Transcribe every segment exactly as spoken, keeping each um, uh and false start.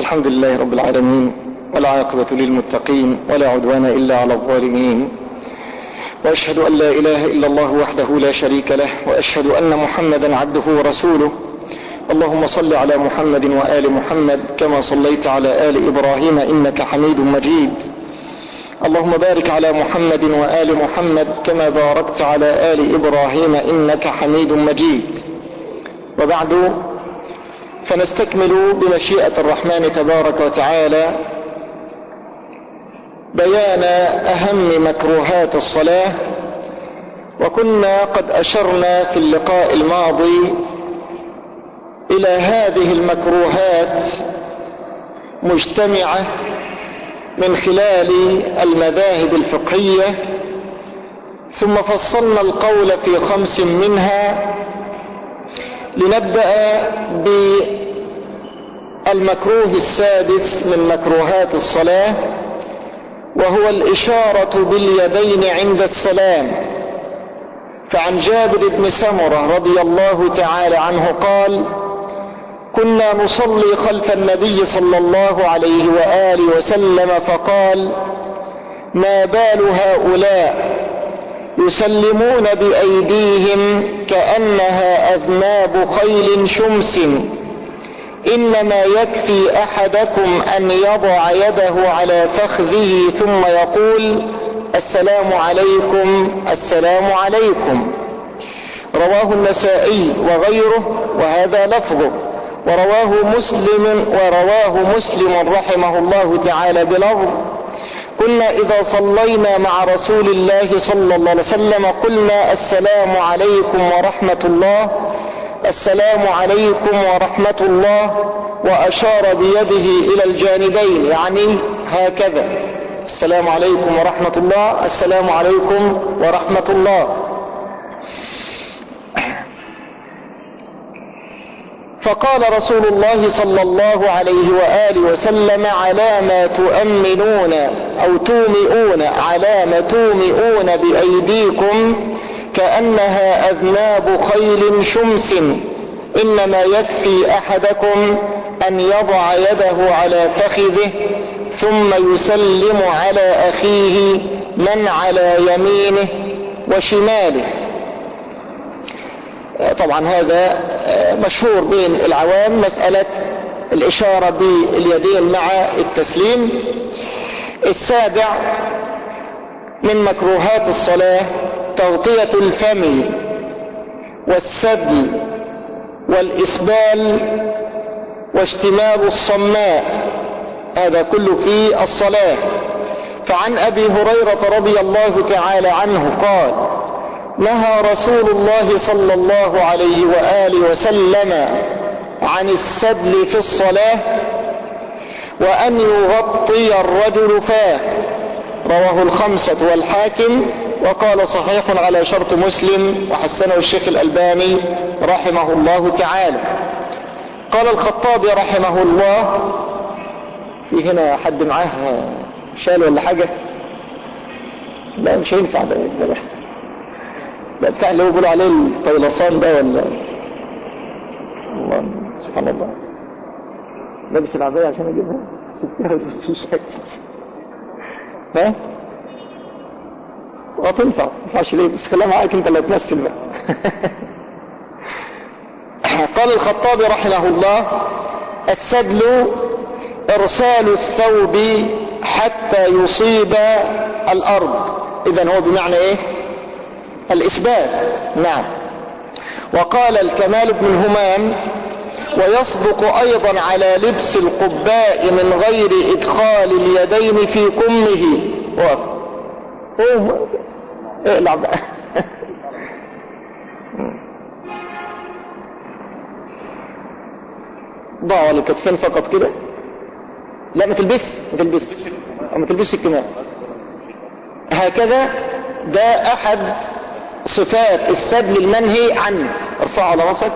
الحمد لله رب العالمين، والعاقبة للمتقين، ولا عدوان إلا على الظالمين، وأشهد أن لا إله إلا الله وحده لا شريك له، وأشهد أن محمدا عبده ورسوله. اللهم صل على محمد وآل محمد كما صليت على آل إبراهيم إنك حميد مجيد. اللهم بارك على محمد وآل محمد كما باركت على آل إبراهيم إنك حميد مجيد. وبعد، فنستكمل بمشيئة الرحمن تبارك وتعالى بيان أهم مكروهات الصلاة. وكنا قد أشرنا في اللقاء الماضي إلى هذه المكروهات مجتمعة من خلال المذاهب الفقهية، ثم فصلنا القول في خمس منها. لنبدأ بالمكروه السادس من مكروهات الصلاة، وهو الإشارة باليدين عند السلام. فعن جابر بن سمرة رضي الله تعالى عنه قال: كنا نصلي خلف النبي صلى الله عليه وآله وسلم فقال: ما بال هؤلاء يسلمون بأيديهم كأنها أذناب خيل شمس، إنما يكفي أحدكم أن يضع يده على فخذه ثم يقول: السلام عليكم السلام عليكم. رواه النسائي وغيره، وهذا لفظه. ورواه مسلم ورواه مسلم رحمه الله تعالى بلفظ: كنا إذا صلينا مع رسول الله صلى الله عليه وسلم قلنا: السلام عليكم ورحمة الله السلام عليكم ورحمة الله، وأشار بيده إلى الجانبين، يعني هكذا: السلام عليكم ورحمة الله السلام عليكم ورحمة الله. فقال رسول الله صلى الله عليه وآله وسلم: على ما تؤمنون أو تومئون على ما تومئون بأيديكم كأنها أذناب خيل شمس، إنما يكفي أحدكم أن يضع يده على فخذه ثم يسلم على أخيه من على يمينه وشماله. طبعا هذا مشهور بين العوام، مسألة الإشارة باليدين مع التسليم. السابع من مكروهات الصلاة تغطية الفم والسدل والإسبال واشتمال الصماء، هذا كله في الصلاة. فعن أبي هريرة رضي الله تعالى عنه قال: نهى رسول الله صلى الله عليه وآله وسلم عن السدل في الصلاة وأن يغطي الرجل فاه. رواه الخمسة والحاكم، وقال صحيح على شرط مسلم، وحسنه الشيخ الألباني رحمه الله تعالى. قال الخطابي رحمه الله: في هنا حد معاه شال ولا حاجة؟ لا مش هينفع ده ده ده بتاع اللي هو بيقولوا عليه الطيلسان ده، ولا الله سبحان الله. لابس العباية عشان اجيبها، سبتها وفي شكل ها وتنفع ما ينفعش ليه؟ بس خليها معاك انت اللي هتمثل بقى. قال الخطابي رحمه الله: السدل ارسال الثوب حتى يصيب الارض. اذن هو بمعنى ايه؟ الإثبات. نعم. وقال الكمال بن الهمام: ويصدق أيضا على لبس القباء من غير إدخال اليدين في كمه. اوه اقلع بقى. ضعوا على الكتفين فقط كده. لا ما تلبس ما تلبس ما تلبس الكمام هكذا. ده أحد صفات السدل المنهي عنه. ارفعه على راسك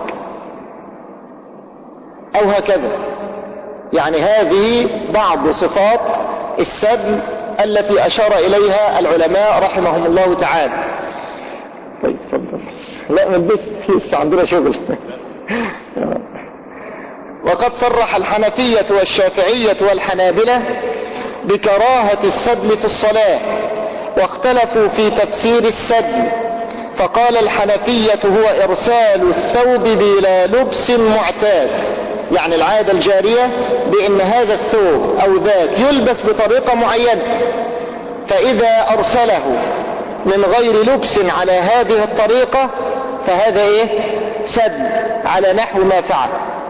او هكذا، يعني هذه بعض صفات السدل التي اشار اليها العلماء رحمهم الله تعالى. طيب تفضل. لا ما تلبس، لسه عندنا شغل. وقد صرح الحنفية والشافعية والحنابلة بكراهة السدل في الصلاة، واختلفوا في تفسير السدل، فقال الحنفية هو إرسال الثوب بلا لبس معتاد، يعني العادة الجارية بأن هذا الثوب أو ذاك يلبس بطريقة معينة، فإذا أرسله من غير لبس على هذه الطريقة فهذا إيه؟ سدل على نحو ما فعل.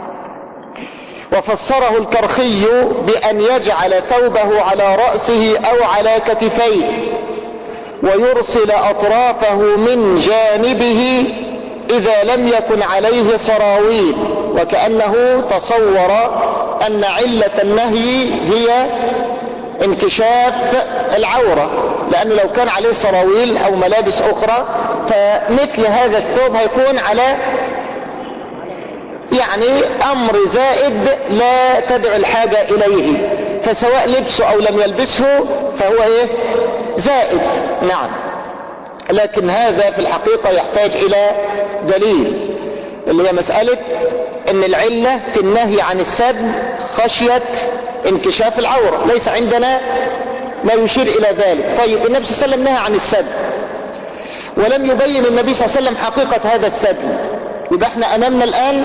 وفسره الكرخي بأن يجعل ثوبه على رأسه أو على كتفيه ويرسل أطرافه من جانبه إذا لم يكن عليه سراويل، وكأنه تصور أن علة النهي هي انكشاف العورة، لأنه لو كان عليه سراويل أو ملابس أخرى فمثل هذا الثوب هيكون على يعني أمر زائد لا تدعو الحاجة إليه، فسواء لبسه أو لم يلبسه فهو إيه؟ زائد. نعم، لكن هذا في الحقيقة يحتاج إلى دليل، اللي هي مسألة ان العلة في النهي عن السدل خشية انكشاف العورة، ليس عندنا ما يشير إلى ذلك. طيب النبي صلى الله عليه وسلم نهى عن السدل ولم يبين النبي صلى الله عليه وسلم حقيقة هذا السدل، يبقى احنا أمامنا الآن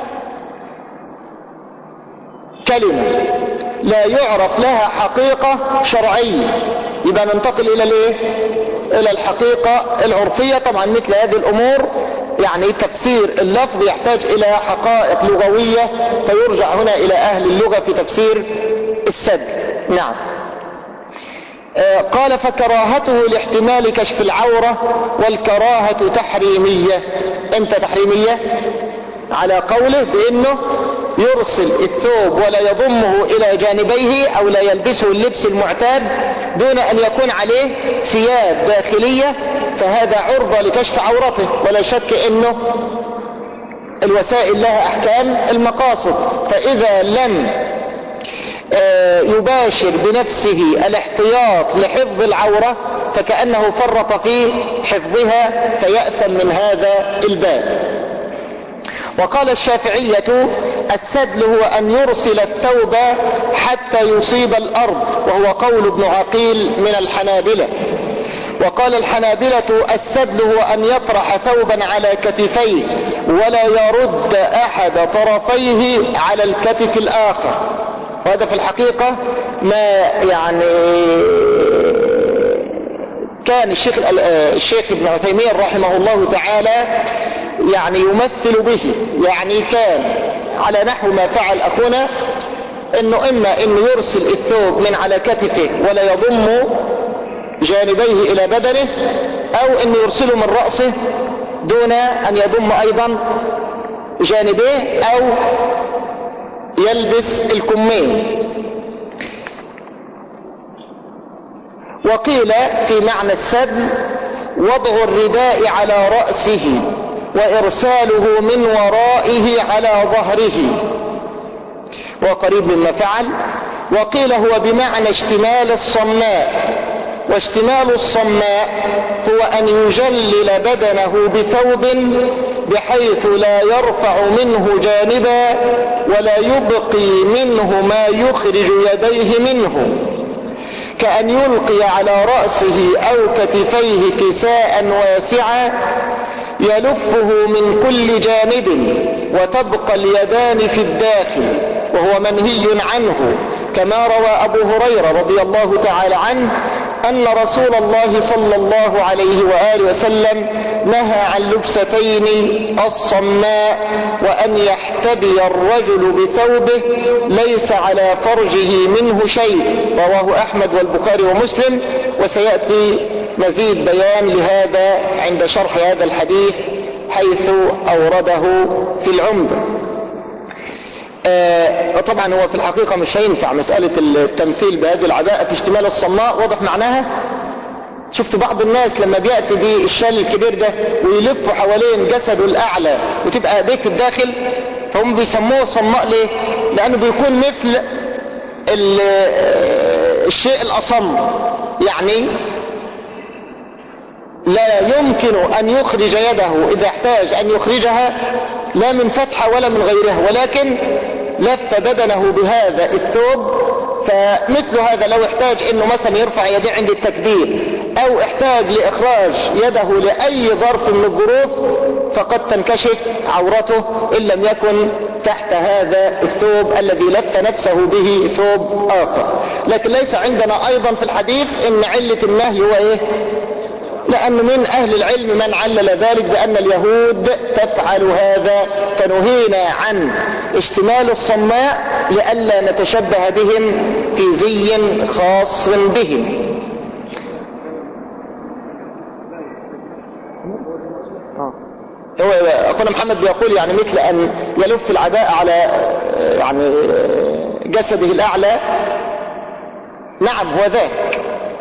كلمة لا يعرف لها حقيقة شرعية، يبقى ننتقل إلى الايه؟ إلى الحقيقة العرفية. طبعا مثل هذه الأمور يعني تفسير اللفظ يحتاج إلى حقائق لغوية، فيرجع هنا إلى أهل اللغة في تفسير السدل. نعم. آه قال فكراهته لاحتمال كشف العورة، والكراهة تحريمية. امتى تحريمية؟ على قوله بأنه يرسل الثوب ولا يضمه إلى جانبيه أو لا يلبسه اللبس المعتاد دون أن يكون عليه ثياب داخلية، فهذا عرضة لكشف عورته، ولا شك أنه الوسائل لها أحكام المقاصد، فإذا لم يباشر بنفسه الاحتياط لحفظ العورة فكأنه فرط في حفظها فيأثم من هذا الباب. وقال الشافعية السدل هو أن يرسل الثوب حتى يصيب الأرض، وهو قول ابن عقيل من الحنابلة. وقال الحنابلة السدل هو أن يطرح ثوبا على كتفيه ولا يرد أحد طرفيه على الكتف الآخر، وهذا في الحقيقة ما يعني كان الشيخ, الشيخ ابن عثيمين رحمه الله تعالى يعني يمثل به، يعني كان على نحو ما فعل أخونا، انه اما انه يرسل الثوب من على كتفه ولا يضم جانبيه الى بدنه، او انه يرسله من رأسه دون ان يضم ايضا جانبيه، او يلبس الكمين. وقيل في معنى السدل وضع الرداء على رأسه وإرساله من ورائه على ظهره، وقريب مما فعل. وقيل هو بمعنى اشتمال الصماء، واشتمال الصماء هو أن يجلل بدنه بثوب بحيث لا يرفع منه جانبا ولا يبقي منه ما يخرج يديه منه، كأن يلقي على رأسه أو كتفيه كساء واسعا يلفه من كل جانب وتبقى اليدان في الداخل، وهو منهي عنه، كما روى أبو هريرة رضي الله تعالى عنه أن رسول الله صلى الله عليه وآله وسلم نهى عن لبستين الصماء، وأن يحتبي الرجل بثوبه ليس على فرجه منه شيء، رواه أحمد والبخاري ومسلم. وسيأتي مزيد بيان لهذا عند شرح هذا الحديث حيث أورده في العمدة. آه طبعا هو في الحقيقة مش هينفع مسألة التمثيل بهذه العباءة في اشتمال الصماء، واضح معناها. شفت بعض الناس لما بيأتي بالشال الكبير ده ويلف حوالين جسده الأعلى وتبقى ايديه في الداخل، فهم بيسموه صماء. ليه؟ لأنه بيكون مثل الشيء الأصم، يعني لا يمكن أن يخرج يده إذا احتاج أن يخرجها لا من فتحة ولا من غيرها، ولكن لف بدنه بهذا الثوب، فمثل هذا لو احتاج انه مثلا يرفع يديه عند التكبير او احتاج لاخراج يده لاي ظرف من الظروف فقد تنكشف عورته ان لم يكن تحت هذا الثوب الذي لف نفسه به ثوب اخر. لكن ليس عندنا ايضا في الحديث ان علة النهي هو ايه؟ لأن من أهل العلم من علل ذلك بأن اليهود تفعل هذا، فنهينا عن اشتمال الصماء لئلا نتشبه بهم في زي خاص بهم. هو أخونا محمد بيقول يعني مثل أن يلف العباءة على يعني جسده الأعلى. نعم هو ذاك.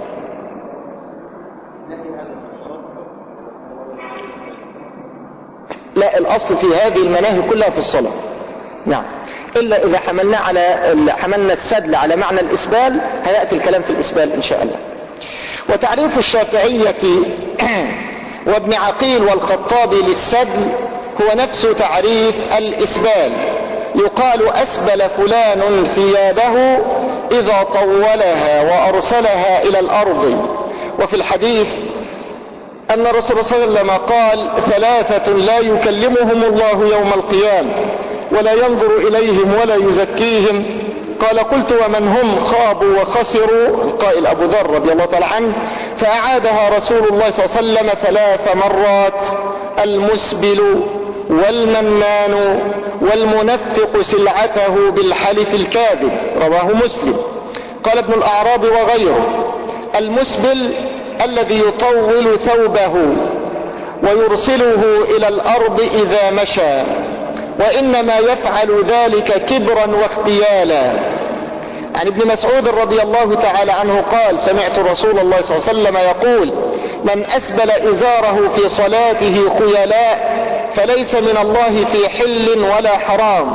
لا، الأصل في هذه المناهي كلها في الصلاة. نعم، إلا إذا حملنا على حملنا السدل على معنى الإسبال هيأتي الكلام في الإسبال إن شاء الله. وتعريف الشافعية وابن عقيل والخطابي للسدل هو نفس تعريف الإسبال. يقال أسبل فلان ثيابه إذا طولها وأرسلها إلى الأرض. وفي الحديث أن الرسول صلى الله عليه وسلم قال: ثلاثة لا يكلمهم الله يوم القيامة ولا ينظر إليهم ولا يزكيهم. قال: قلت ومن هم؟ خابوا وخسروا. القائل أبو ذر رضي الله تعالى عنه، فأعادها رسول الله صلى الله عليه وسلم ثلاث مرات: المسبل والمنان والمنفق سلعته بالحلف الكاذب. رواه مسلم. قال ابن الأعرابي وغيره: المسبل الذي يطول ثوبه ويرسله إلى الأرض إذا مشى، وإنما يفعل ذلك كبرا واختيالا. عن ابن مسعود رضي الله تعالى عنه قال: سمعت رسول الله صلى الله عليه وسلم يقول: من أسبل إزاره في صلاته خيلاء فليس من الله في حل ولا حرام.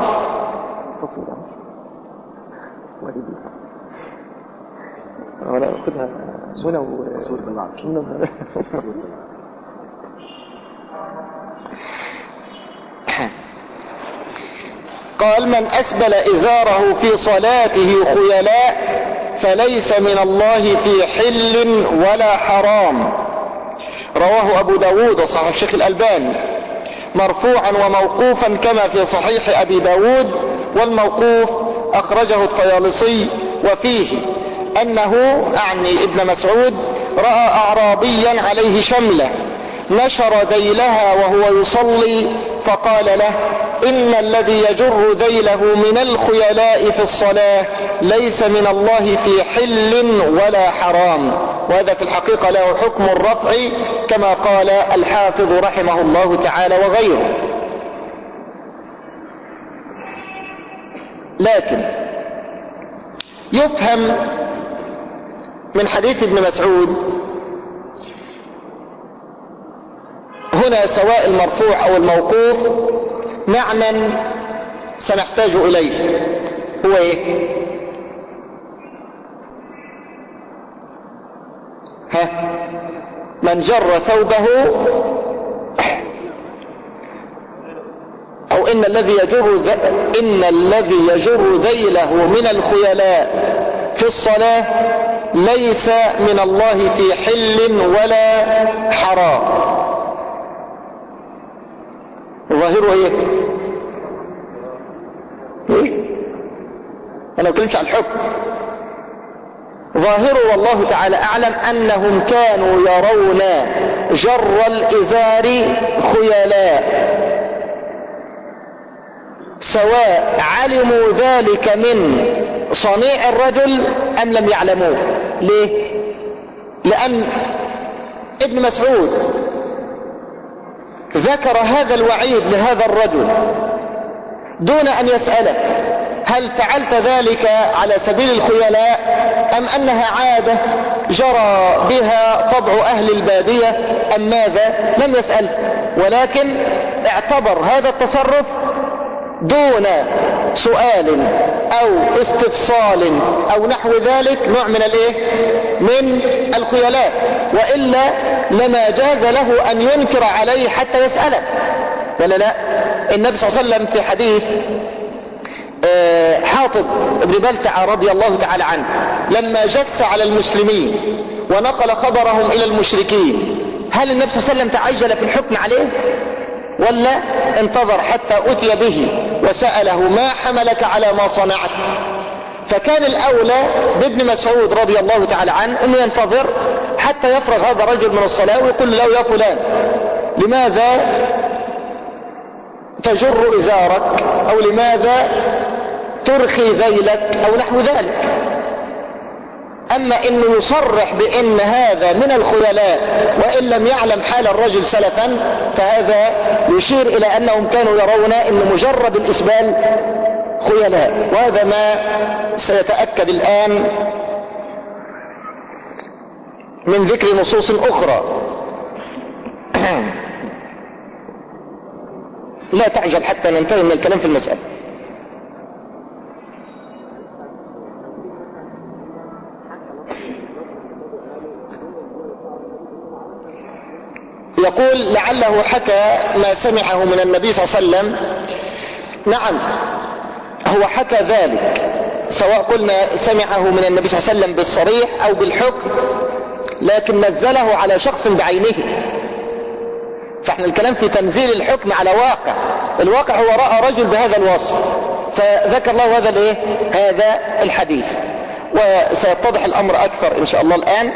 قال: من أسبل إزاره في صلاته خيلاء فليس من الله في حل ولا حرام. رواه أبو داود وصحيح الشيخ الألباني مرفوعا وموقوفا كما في صحيح أبي داود. والموقوف أخرجه الطيالسي، وفيه أنه أعني ابن مسعود رأى أعرابيا عليه شملة نشر ذيلها وهو يصلي فقال له: إن الذي يجر ذيله من الخيلاء في الصلاة ليس من الله في حل ولا حرام. وهذا في الحقيقة له حكم الرفع كما قال الحافظ رحمه الله تعالى وغيره. لكن يفهم من حديث ابن مسعود هنا سواء المرفوع أو الموقوف معنى سنحتاج إليه. هو إيه؟ ها؟ من جر ثوبه، أو إن الذي يجر ذ... إن الذي يجر ذيله من الخيلاء في الصلاة ليس من الله في حل ولا حرام. ظاهره ايه؟ ايه؟ انا بكلمش عن الحكم. ظاهره والله تعالى اعلم انهم كانوا يرون جر الازار خيلاء، سواء علموا ذلك من صنيع الرجل ام لم يعلموه. ليه؟ لان ابن مسعود ذكر هذا الوعيد لهذا الرجل دون ان يسأله: هل فعلت ذلك على سبيل الخيلاء ام انها عادة جرى بها طبع اهل البادية ام ماذا؟ لم يسأل، ولكن اعتبر هذا التصرف دون سؤال او استفصال او نحو ذلك نوع من الايه؟ من الخيلاء، وإلا لما جاز له ان ينكر عليه حتى يسأله، ولا لا؟ النبي صلى الله عليه وسلم في حديث حاطب بن بلتعة رضي الله تعالى عنه لما جس على المسلمين ونقل خبرهم الى المشركين، هل النبي صلى الله عليه وسلم تعجل في الحكم عليه ولا انتظر حتى اتي به وسأله ما حملك على ما صنعت؟ فكان الاولى بابن مسعود رضي الله تعالى عنه انه ينتظر حتى يفرغ هذا الرجل من الصلاة ويقول له يا فلان لماذا تجر ازارك، او لماذا ترخي ذيلك، او نحو ذلك. اما انه يصرح بان هذا من الخيلاء وان لم يعلم حال الرجل سلفا، فهذا يشير الى انهم كانوا يرون ان مجرد الاسبال خيلاء، وهذا ما سيتأكد الان من ذكر نصوص اخرى. لا تعجل حتى ننتهي من الكلام في المسألة. يقول لعله حكى ما سمعه من النبي صلى الله عليه وسلم. نعم هو حكى ذلك، سواء قلنا سمعه من النبي صلى الله عليه وسلم بالصريح او بالحكم، لكن نزله على شخص بعينه. فاحنا الكلام في تنزيل الحكم على واقع، الواقع هو رأى رجل بهذا الوصف فذكر له هذا الايه هذا الحديث، وسيتضح الامر اكثر ان شاء الله الان.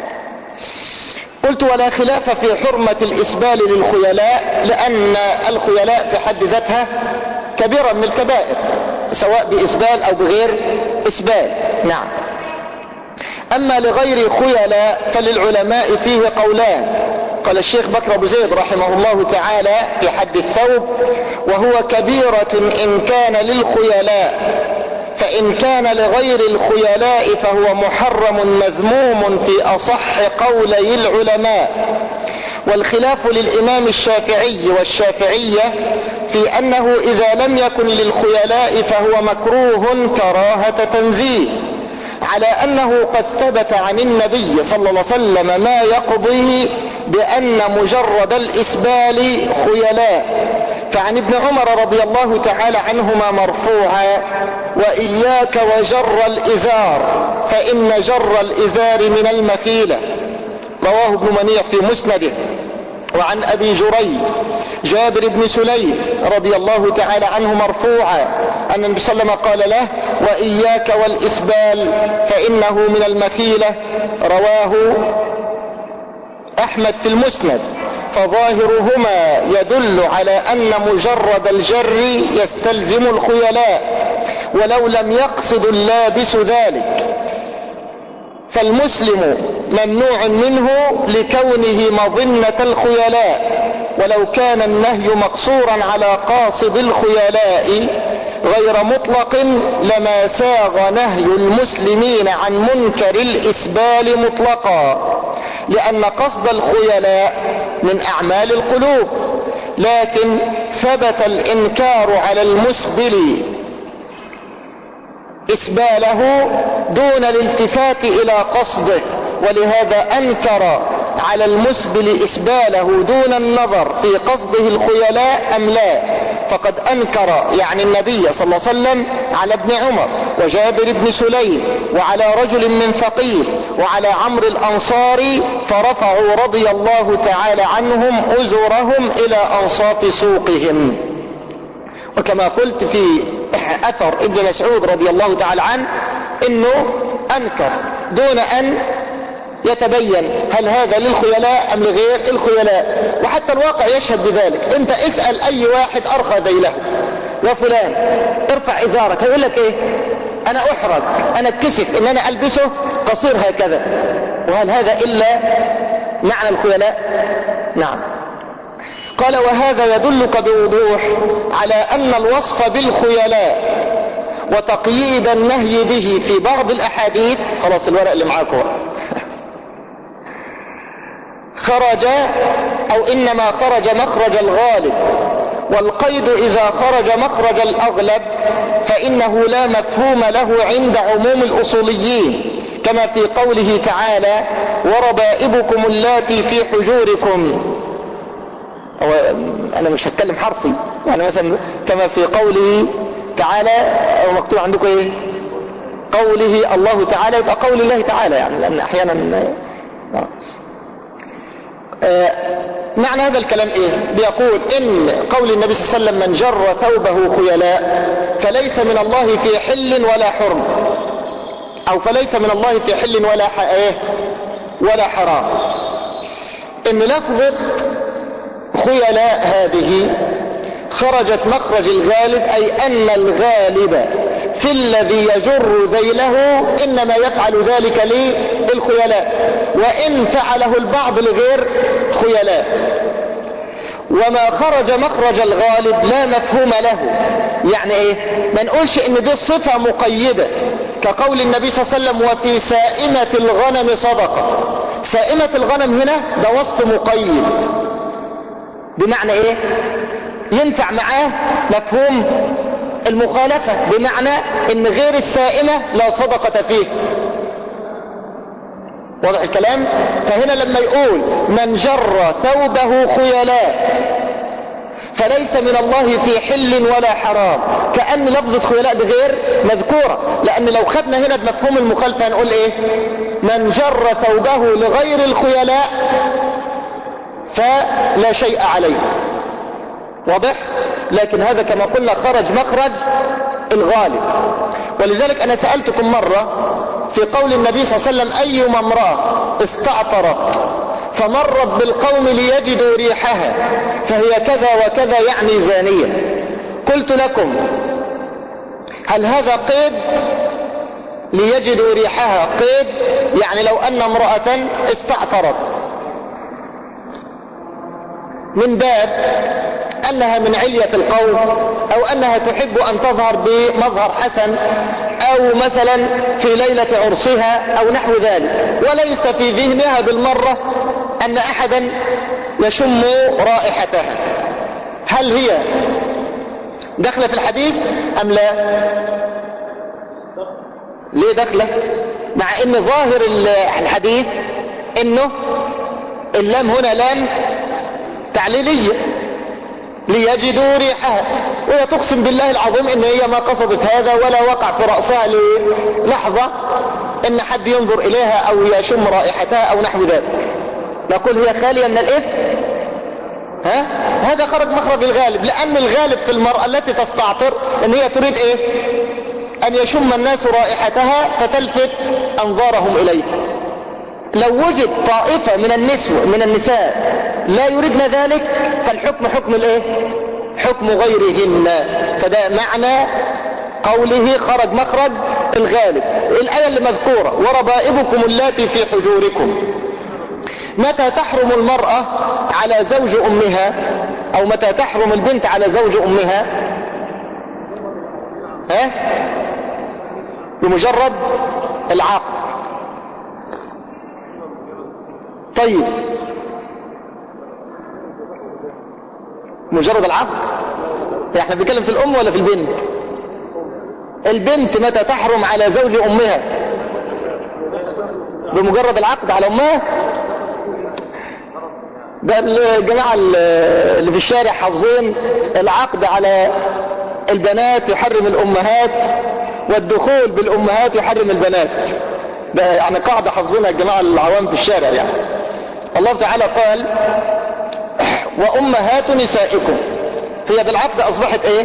قلت ولا خلاف في حرمة الاسبال للخيلاء، لان الخيلاء في حد ذاتها كبيرة من الكبائر سواء باسبال او بغير اسبال. نعم. اما لغير خيلاء فللعلماء فيه قولان. قال الشيخ بكر ابو زيد رحمه الله تعالى في حد الثوب: وهو كبيرة ان كان للخيلاء، فان كان لغير الخيلاء فهو محرم مذموم في اصح قولي العلماء. والخلاف للامام الشافعي والشافعية في انه اذا لم يكن للخيلاء فهو مكروه كراهة تنزيه، على انه قد ثبت عن النبي صلى الله عليه وسلم ما يقضيه بان مجرد الاسبال خيلاء. فعن ابن عمر رضي الله تعالى عنهما مرفوعا: واياك وجر الازار فان جر الازار من المخيلة. رواه ابن منيع في مسنده. وعن ابي جريج جابر بن سليم رضي الله تعالى عنه مرفوعا ان النبي صلى الله عليه وسلم قال له: واياك والاسبال فانه من المخيلة. رواه احمد في المسند. فظاهرهما يدل على ان مجرد الجر يستلزم الخيلاء ولو لم يقصد اللابس ذلك، فالمسلم ممنوع منه لكونه مظنة الخيلاء، ولو كان النهي مقصورا على قاصد الخيلاء غير مطلق لما ساغ نهي المسلمين عن منكر الإسبال مطلقا، لأن قصد الخيلاء من أعمال القلوب، لكن ثبت الإنكار على المسبل إسباله دون الالتفات إلى قصده، ولهذا أنكر على المسبل إسباله دون النظر في قصده الخيلاء أم لا. فقد أنكر يعني النبي صلى الله عليه وسلم على ابن عمر وجابر بن سليم وعلى رجل من ثقيف وعلى عمرو الأنصاري، فرفعوا رضي الله تعالى عنهم أزرهم إلى أنصاف سوقهم. وكما قلت في أثر ابن مسعود رضي الله تعالى عنه انه انكر دون ان يتبين هل هذا للخيلاء ام لغير الخيلاء، وحتى الواقع يشهد بذلك. انت اسأل اي واحد ارخى ذيله: يا فلان ارفع ازارك، هيقول لك ايه؟ انا احرج، انا اتكسف ان انا البسه قصير هكذا. وهل هذا الا معنى الخيلاء؟ نعم. قال: وهذا يدلك بوضوح على ان الوصف بالخيلاء وتقييد النهي به في بعض الاحاديث، خلاص الورق اللي معاكم خرج او انما خرج مخرج الغالب، والقيد اذا خرج مخرج الاغلب فانه لا مفهوم له عند عموم الاصوليين، كما في قوله تعالى: وربائبكم اللاتي في حجوركم. أو انا مش هتكلم حرفي، يعني مثلا كما في قوله تعالى، او مكتوب عندكم ايه قوله الله تعالى، يبقى قول الله تعالى يعني، لان احيانا آه. آه معنى هذا الكلام ايه؟ بيقول ان قول النبي صلى الله عليه وسلم من جر ثوبه خيلاء فليس من الله في حل ولا حرم، او فليس من الله في حل ولا ح... ايه ولا حرام. ان لفظة خيلاء هذه خرجت مخرج الغالب، اي ان الغالب في الذي يجر ذيله انما يفعل ذلك للخيلاء، وان فعله البعض لغير خيلاء. وما خرج مخرج الغالب لا مفهوم له. يعني ايه؟ ما نقولش ان دي صفة مقيدة كقول النبي صلى الله عليه وسلم وفي سائمة الغنم صدقة. سائمة الغنم هنا ده وصف مقيد، بمعنى ايه؟ ينفع معاه مفهوم المخالفة، بمعنى ان غير السائمة لا صدقة فيه. واضح الكلام؟ فهنا لما يقول من جر ثوبه خيلاء فليس من الله في حل ولا حرام، كأن لفظة خيلاء دي غير مذكورة، لأن لو خدنا هنا بمفهوم المخالفة هنقول ايه؟ من جر ثوبه لغير الخيلاء فلا شيء عليه. واضح؟ لكن هذا كما قلنا خرج مخرج الغالب. ولذلك انا سألتكم مرة في قول النبي صلى الله عليه وسلم ايما امرأة استعطرت فمرت بالقوم ليجدوا ريحها فهي كذا وكذا يعني زانية. قلت لكم هل هذا قيد ليجدوا ريحها؟ قيد يعني لو ان امرأة استعطرت من باب انها من علية القوم، او انها تحب ان تظهر بمظهر حسن، او مثلا في ليلة عرسها او نحو ذلك، وليس في ذهنها بالمرة ان احدا يشم رائحتها، هل هي داخلة في الحديث ام لا؟ ليه داخلة؟ مع ان ظاهر الحديث انه اللام هنا لام تعليلية ليجدوا ريحها، وهي تقسم بالله العظيم ان هي ما قصدت هذا ولا وقع في رأسها للحظة ان حد ينظر اليها او يشم رائحتها او نحو ذلك. نقول هي خالية من الاثم. ها؟ هذا خرج مخرج الغالب، لان الغالب في المرأة التي تستعطر ان هي تريد ايه؟ ان يشم الناس رائحتها فتلفت انظارهم اليه. لو وجد طائفة من النسوة من النساء لا يريدن ذلك فالحكم حكم الايه؟ حكم غيرهن. فده معنى قوله خرج مخرج الغالب. الآية اللي مذكورة وربائبكم اللاتي في حجوركم، متى تحرم المرأة على زوج امها، او متى تحرم البنت على زوج امها؟ ها؟ بمجرد العقد. طيب مجرد العقد؟ احنا بنتكلم في الام ولا في البنت؟ البنت متى تحرم على زوج امها؟ بمجرد العقد على امها. ده الجماعة اللي في الشارع حافظين العقد على البنات يحرم الامهات، والدخول بالامهات يحرم البنات. ده يعني قاعدة حافظينها الجماعة العوام في الشارع يعني. الله تعالى قال وامهات نسائكم، هي بالعقد اصبحت ايه؟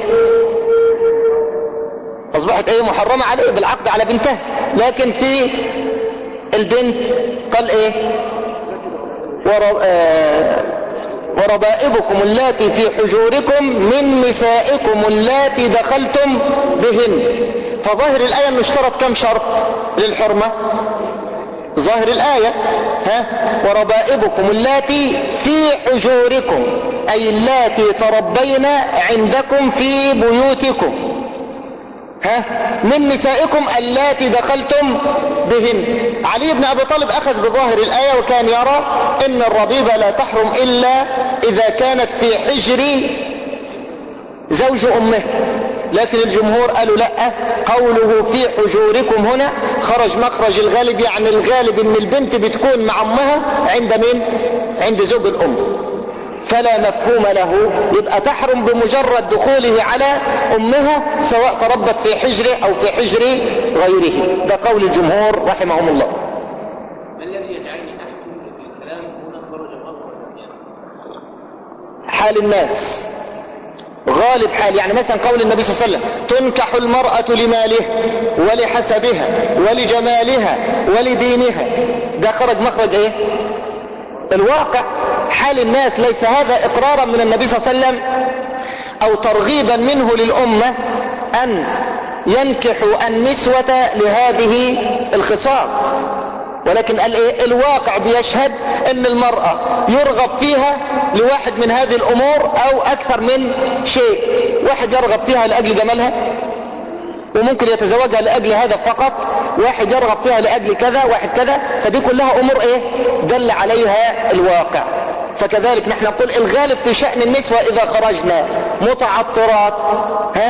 اصبحت ايه؟ محرمة عليه بالعقد على بنتها. لكن في البنت قال ايه؟ ورب... آه... وربائبكم اللاتي في حجوركم من نسائكم اللاتي دخلتم بهن. فظاهر الآية انه اشترط كم شرط للحرمة؟ ظاهر الآية ها وربائبكم اللاتي في حجوركم أي اللاتي تربين عندكم في بيوتكم، ها من نسائكم اللاتي دخلتم بهن. علي بن أبي طالب أخذ بظاهر الآية وكان يرى إن الربيبة لا تحرم إلا إذا كانت في حجر زوج أمه، لكن الجمهور قالوا لا، قوله في حجوركم هنا خرج مخرج الغالب، يعني الغالب ان البنت بتكون مع امها عند مين؟ عند زوج الام. فلا مفهوم له، يبقى تحرم بمجرد دخوله على امها سواء تربت في حجره او في حجر غيره. ده قول الجمهور رحمهم الله. ما الذي يجعلني احكم في الكلام هنا خرج مخرج؟ حال الناس، غالب حال. يعني مثلا قول النبي صلى الله عليه وسلم تنكح المرأة لمالها ولحسبها ولجمالها ولدينها، ده خرج مخرج ايه؟ الواقع، حال الناس. ليس هذا اقرارا من النبي صلى الله عليه وسلم او ترغيبا منه للامة ان ينكحوا النسوة لهذه الخصال، ولكن قال ايه؟ الواقع بيشهد ان المرأة يرغب فيها لواحد من هذه الامور او اكثر من شيء. واحد يرغب فيها لاجل جمالها وممكن يتزوجها لاجل هذا فقط، واحد يرغب فيها لاجل كذا، واحد كذا. فدي كلها امور ايه؟ دل عليها الواقع. فكذلك نحن نقول الغالب في شأن النسوة اذا خرجنا متعطرات ها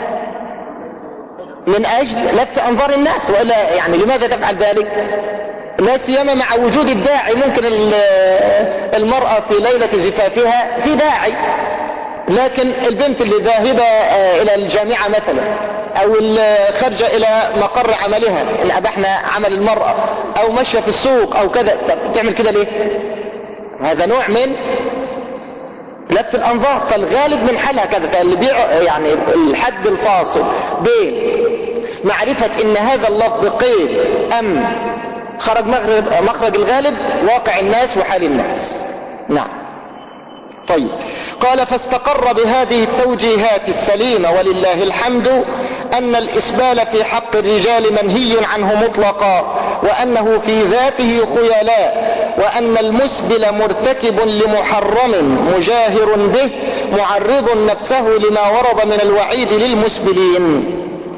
من اجل لفت انظار الناس، والا يعني لماذا تفعل ذلك؟ لا سيما مع وجود الداعي. ممكن المرأة في ليلة زفافها في داعي، لكن البنت اللي ذاهبة الى الجامعة مثلا او خارجة الى مقر عملها ان ابحنا عمل المرأة او ماشية في السوق او كذا، تعمل كده ليه؟ هذا نوع من لفت الانظار. فالغالب من حالها كذا. فاللي بيع يعني الحد الفاصل بين معرفة ان هذا اللفظ قيد ام خرج مخرج الغالب واقع الناس وحال الناس. نعم. طيب، قال فاستقر بهذه التوجيهات السليمة ولله الحمد ان الاسبال في حق الرجال منهي عنه مطلقا، وانه في ذاته خيلاء، وان المسبل مرتكب لمحرم مجاهر به معرض نفسه لما ورد من الوعيد للمسبلين.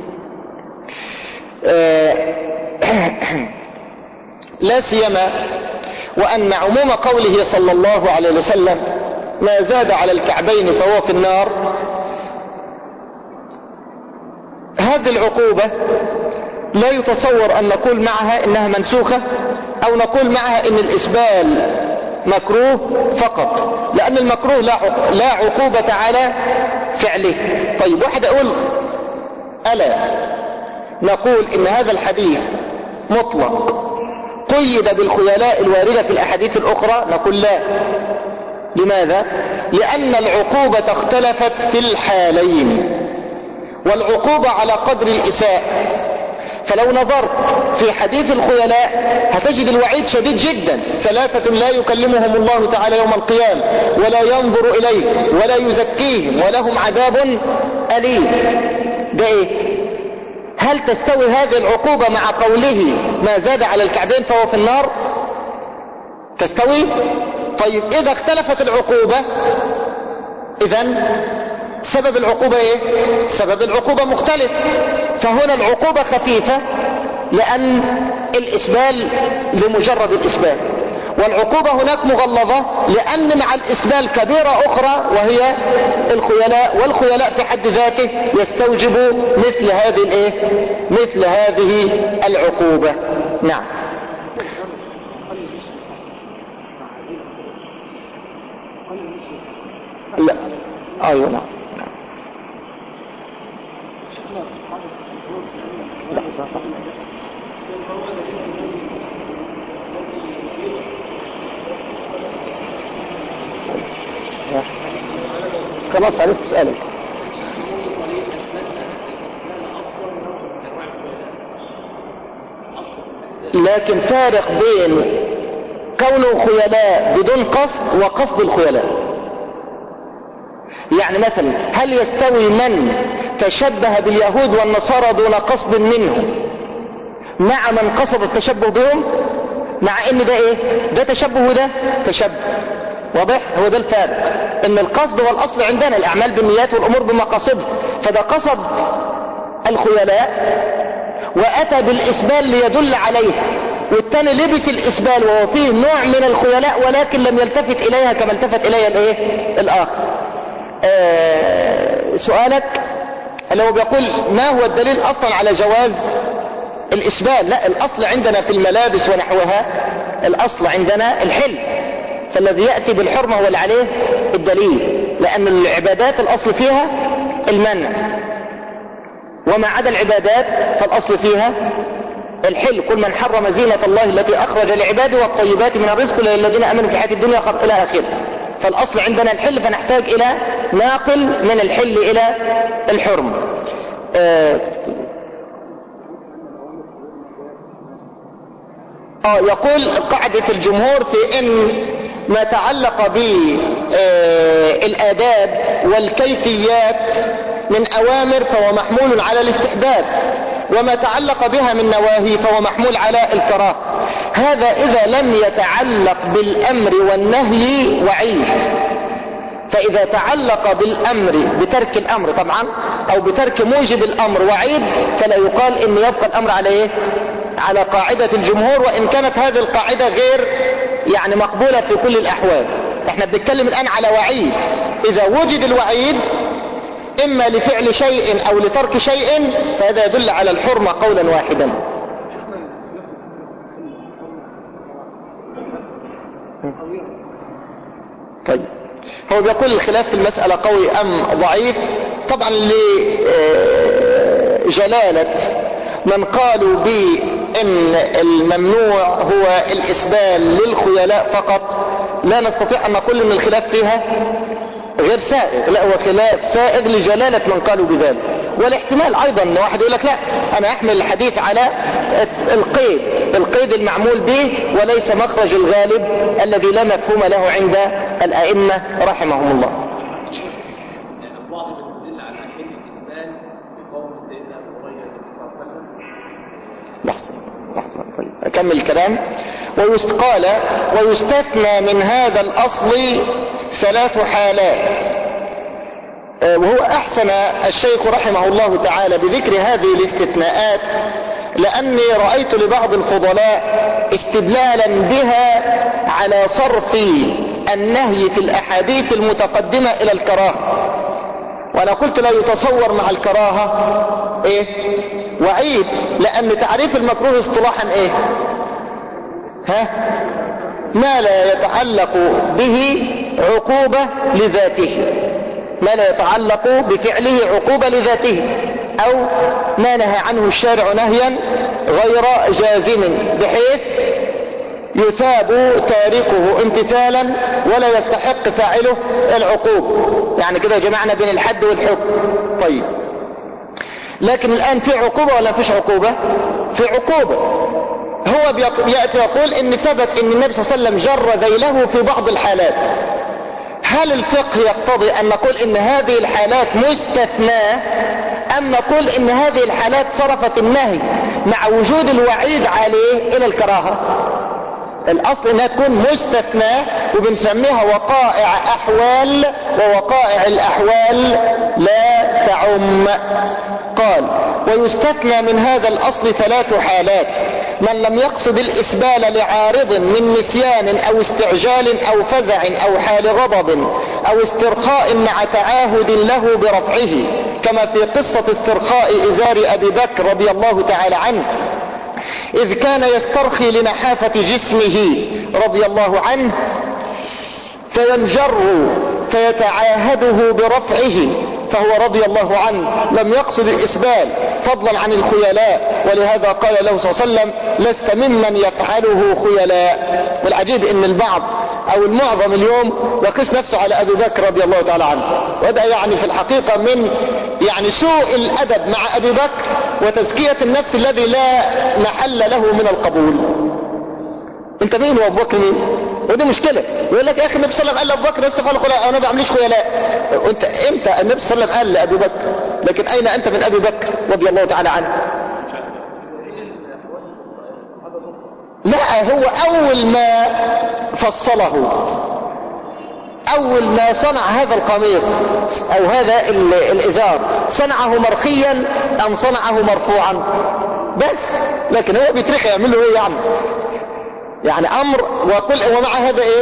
لا سيما وان عموم قوله صلى الله عليه وسلم ما زاد على الكعبين فهو في النار، هذه العقوبة لا يتصور ان نقول معها انها منسوخة او نقول معها ان الاسبال مكروه فقط، لان المكروه لا عقوبة على فعله. طيب، واحد اقول الا نقول ان هذا الحديث مطلق قيد بالخيلاء الواردة في الاحاديث الاخرى؟ نقول لا. لماذا؟ لان العقوبة اختلفت في الحالين، والعقوبة على قدر الاساءة. فلو نظرت في حديث الخيلاء هتجد الوعيد شديد جدا: ثلاثة لا يكلمهم الله تعالى يوم القيامة ولا ينظر اليه ولا يزكيهم ولهم عذاب أليم. ده ايه؟ هل تستوي هذه العقوبة مع قوله ما زاد على الكعبين فهو في النار؟ تستوي؟ طيب، اذا اختلفت العقوبة اذن سبب العقوبة ايه؟ سبب العقوبة مختلف. فهنا العقوبة خفيفة لان الاسبال لمجرد الاسبال، والعقوبة هناك مغلظة لان مع الاسبال كبيرة اخرى وهي الخيلاء، والخيلاء في حد ذاته يستوجب مثل هذه الايه؟ مثل هذه العقوبة. نعم. لا، ايوه نعم. خلاص عرفت تسألك. لكن فارق بين كونه خيلاء بدون قصد وقصد الخيلاء. يعني مثلا هل يستوي من تشبه باليهود والنصارى دون قصد منهم مع من قصد التشبه بهم؟ مع ان ده ايه؟ ده تشبه وده تشبه. واضح؟ هو ده الفارق، ان القصد والاصل عندنا الاعمال بالنيات والامور بمقاصدها. فده قصد الخيلاء واتى بالاسبال ليدل عليه، والتاني لبس الاسبال وهو فيه نوع من الخيلاء ولكن لم يلتفت اليها كما التفت اليها الايه؟ الاخر. آه سؤالك اللي هو بيقول ما هو الدليل اصلا على جواز الاسبال؟ لا، الاصل عندنا في الملابس ونحوها الاصل عندنا الحل، فالذي يأتي بالحرمة هو اللي عليه الدليل، لأن العبادات الأصل فيها المنع، وما عدا العبادات فالأصل فيها الحل. كل من حرم زينة الله التي أخرج لعباده والطيبات من الرزق للذين آمنوا في الحياة الدنيا إلى آخره. فالأصل عندنا الحل، فنحتاج إلى ناقل من الحل إلى الحرم. آه آه يقول قاعدة الجمهور في إن ما تعلق بالآداب والكيفيات من أوامر فهو محمول على الاستحباب، وما تعلق بها من نواهي فهو محمول على الكراهة. هذا إذا لم يتعلق بالأمر والنهي وعيد. فإذا تعلق بالأمر بترك الأمر طبعا أو بترك موجب الأمر وعيد، فلا يقال إن يبقى الأمر على إيه؟ على قاعدة الجمهور، وإن كانت هذه القاعدة غير يعني مقبولة في كل الأحوال. احنا بنتكلم الآن على وعيد. إذا وجد الوعيد إما لفعل شيء أو لترك شيء فهذا يدل على الحرمة قولا واحدا. طيب هو بيقول الخلاف في المسألة قوي أم ضعيف. طبعا لجلالة من قالوا بأن الممنوع هو الإسبال للخيلاء فقط لا نستطيع أن نقول أن الخلاف فيها غير سائغ، لا هو خلاف سائغ لجلالة من قالوا بذلك. والاحتمال أيضا أن واحد يقول لك لا أنا أحمل الحديث على القيد القيد المعمول به وليس مخرج الغالب الذي لا مفهوم له عند الأئمة رحمهم الله. لحظة لحظة طيب أكمل الكلام. ويستقال ويستثنى من هذا الأصل ثلاث حالات، وهو أحسن الشيخ رحمه الله تعالى بذكر هذه الاستثناءات، لأني رأيت لبعض الفضلاء استدلالا بها على صرف النهي في الأحاديث المتقدمة إلى الكراهة. وأنا قلت لا يتصور مع الكراهة إيه؟ وعيد، لأن تعريف المكروه اصطلاحا إيه؟ ها؟ ما لا يتعلق به عقوبة لذاته، ما لا يتعلق بفعله عقوبة لذاته، أو ما نهى عنه الشارع نهيا غير جازم بحيث يثاب تاركه امتثالا ولا يستحق فاعله العقوبة. يعني كده جمعنا بين الحد والحكم. طيب لكن الآن في عقوبة ولا فيش عقوبة؟ في عقوبة. هو يأتي يقول ان ثبت ان النبي صلى الله عليه وسلم جر ذيله في بعض الحالات. هل الفقه يقتضي ان نقول ان هذه الحالات مستثناة، ام نقول ان هذه الحالات صرفت النهي مع وجود الوعيد عليه الى الكراهة؟ الاصل انها تكون مستثناة، وبنسميها وقائع احوال، ووقائع الاحوال لا تعم. قال ويستثنى من هذا الاصل ثلاث حالات: من لم يقصد الاسبال لعارض من نسيان او استعجال او فزع او حال غضب او استرخاء مع تعاهد له برفعه، كما في قصة استرخاء ازار ابي بكر رضي الله تعالى عنه، إذ كان يسترخي لنحافة جسمه رضي الله عنه فينجر فيتعاهده برفعه، فهو رضي الله عنه لم يقصد الإسبال فضلا عن الخيلاء، ولهذا قال له صلى الله عليه وسلم: لست ممن يفعله خيلاء. والعجيب ان البعض او المعظم اليوم يقيس نفسه على ابي بكر رضي الله تعالى عنه، وهذا يعني في الحقيقة من يعني سوء الادب مع ابي بكر وتزكية النفس الذي لا محل له من القبول. انت مين وابو بكر مين؟ ودي مشكلة. يقول لك يا اخي النبي صلى الله عليه وسلم قال لابو بكر لست فعل خيلاء، انا ما بعملش خيلاء. وانت امتى النبي صلى الله عليه وسلم قال لابي بكر؟ لكن اين انت من ابي بكر رضي الله تعالى عنه؟ لا، هو اول ما فصله، اول ما صنع هذا القميص او هذا الازار، صنعه مرخيا ام صنعه مرفوعا بس، لكن هو بيترخي يعمل له ايه يعني؟ يعني امر. وقل ومع هذا ايه؟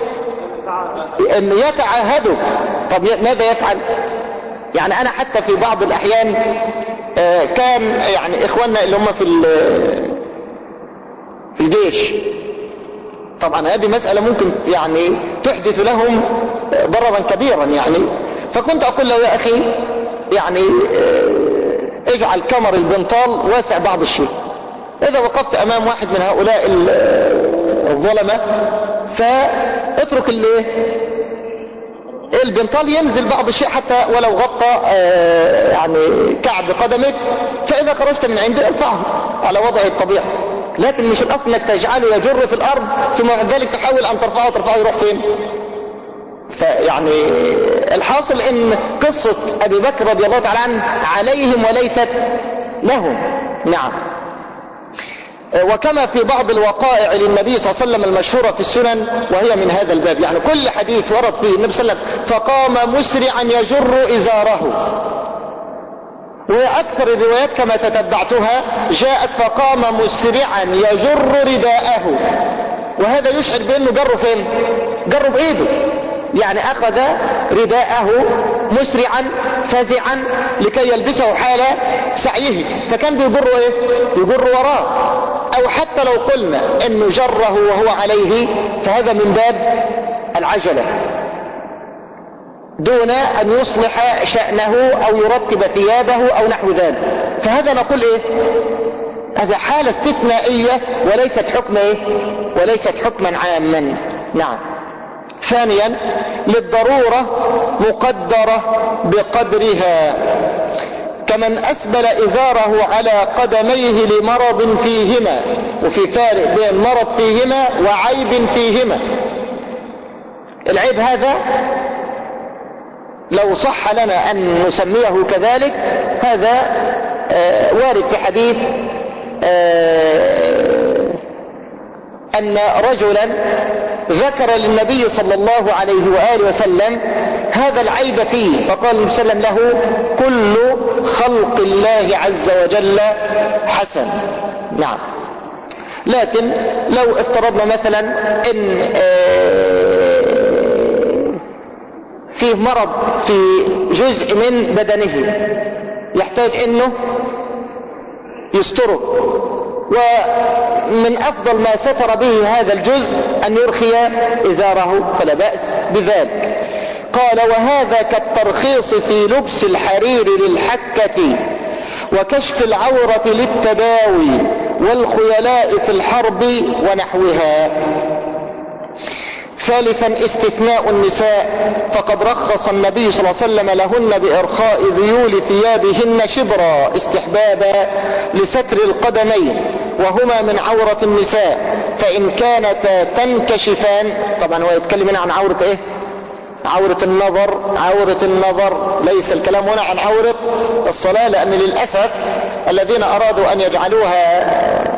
ان يتعاهده. طب ماذا يفعل؟ يعني انا حتى في بعض الاحيان آه كان يعني اخواننا اللي هم في في الجيش طبعا هذه مسألة ممكن يعني تحدث لهم ضررا كبيرا يعني. فكنت اقول له يا اخي يعني اجعل كمر البنطال واسع بعض الشيء. اذا وقفت امام واحد من هؤلاء الظلمة فاترك الايه البنطال ينزل بعض الشيء حتى ولو غطى يعني كعب قدمك، فاذا خرجت من عنده ارفعه على وضعه الطبيعي. لكن مش الاصل انك تجعله يجر في الارض ثم بعد ذلك تحاول ان ترفعه ترفعه يروح فين. فيعني الحاصل ان قصة ابي بكر رضي الله تعالى عنه عليهم وليست لهم. نعم. وكما في بعض الوقائع للنبي صلى الله عليه وسلم المشهورة في السنن وهي من هذا الباب، يعني كل حديث ورد فيه النبي صلى الله عليه وسلم فقام مسرعا يجر ازاره، واكثر الروايات كما تتبعتها جاءت فقام مسرعا يجر رداءه، وهذا يشعر بانه جره فين؟ جره بايده، يعني اخذ رداءه مسرعا فزعا لكي يلبسه حال سعيه، فكان بيجره ايه؟ يجر وراه. او حتى لو قلنا انه جره وهو عليه فهذا من باب العجلة دون ان يصلح شأنه او يرتب ثيابه او نحو ذلك، فهذا نقول ايه؟ هذا حالة استثنائية وليست حكم ايه؟ وليست حكما عاما. نعم. ثانيا للضرورة مقدرة بقدرها، كمن اسبل ازاره على قدميه لمرض فيهما، وفي فارق بين مرض فيهما وعيب فيهما. العيب هذا لو صح لنا ان نسميه كذلك هذا آه وارد في حديث آه ان رجلا ذكر للنبي صلى الله عليه وآله وسلم هذا العيب فيه، فقال النبي صلى الله عليه وسلم له كل خلق الله عز وجل حسن. نعم. لكن لو افترضنا مثلا ان فيه مرض في جزء من بدنه يحتاج انه يستره، ومن افضل ما ستر به هذا الجزء ان يرخي ازاره فلا بأس بذلك. قال وهذا كالترخيص في لبس الحرير للحكة وكشف العورة للتداوي والخيلاء في الحرب ونحوها. ثالثا استثناء النساء، فقد رخص النبي صلى الله عليه وسلم لهن بإرخاء ذيول ثيابهن شبرا استحبابا لستر القدمين، وهما من عورة النساء، فإن كانتا تنكشفان. طبعا هو يتكلم هنا عن عورة ايه؟ عورة النظر. عورة النظر ليس الكلام هنا عن عورة الصلاة، لأن للأسف الذين أرادوا أن يجعلوها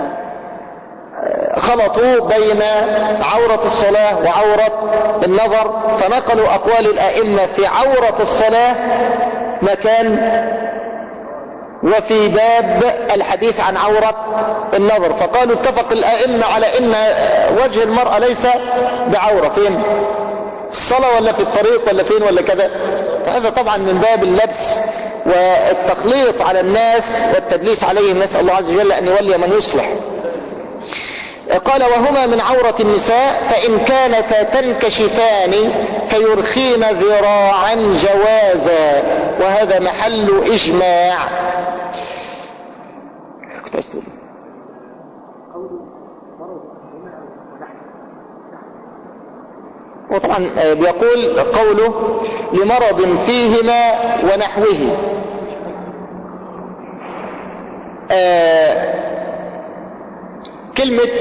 خلطوا بين عورة الصلاة وعورة النظر، فنقلوا أقوال الأئمة في عورة الصلاة مكان وفي باب الحديث عن عورة النظر، فقالوا اتفق الأئمة على ان وجه المرأة ليس بعورة. فين؟ في الصلاة ولا في الطريق ولا فين ولا كذا؟ فهذا طبعا من باب اللبس والتقليط على الناس والتدليس عليهم، نسأل الله عز وجل أن يولي من يصلح. قال وهما من عورة النساء، فإن كانتا تنكشفان فيرخين ذراعا جوازا، وهذا محل إجماع. وطبعا بيقول قوله لمرض فيهما ونحوه. آه كلمة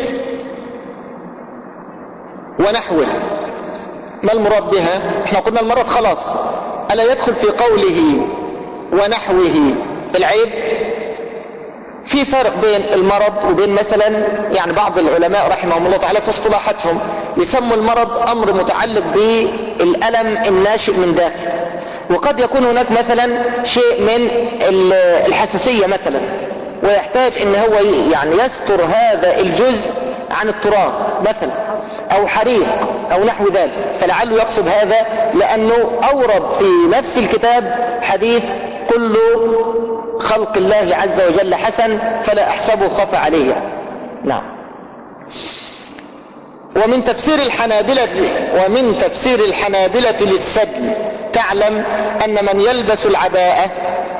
ونحوه ما المراد بها؟ احنا قلنا المرض خلاص، ألا يدخل في قوله ونحوه العيب؟ في فرق بين المرض وبين مثلا يعني بعض العلماء رحمهم الله تعالى في اصطلاحاتهم يسموا المرض امر متعلق بالالم الناشئ من داخل، وقد يكون هناك مثلا شيء من الحساسية مثلا، ويحتاج ان هو يعني يستر هذا الجزء عن التراب مثلا او حريق او نحو ذلك، فلعله يقصد هذا لانه اورد في نفس الكتاب حديث كل خلق الله عز وجل حسن فلا احسبه خفى عليه. نعم. ومن تفسير الحنابلة ومن تفسير الحنابلة للسدل، تعلم أن من يلبس العباءة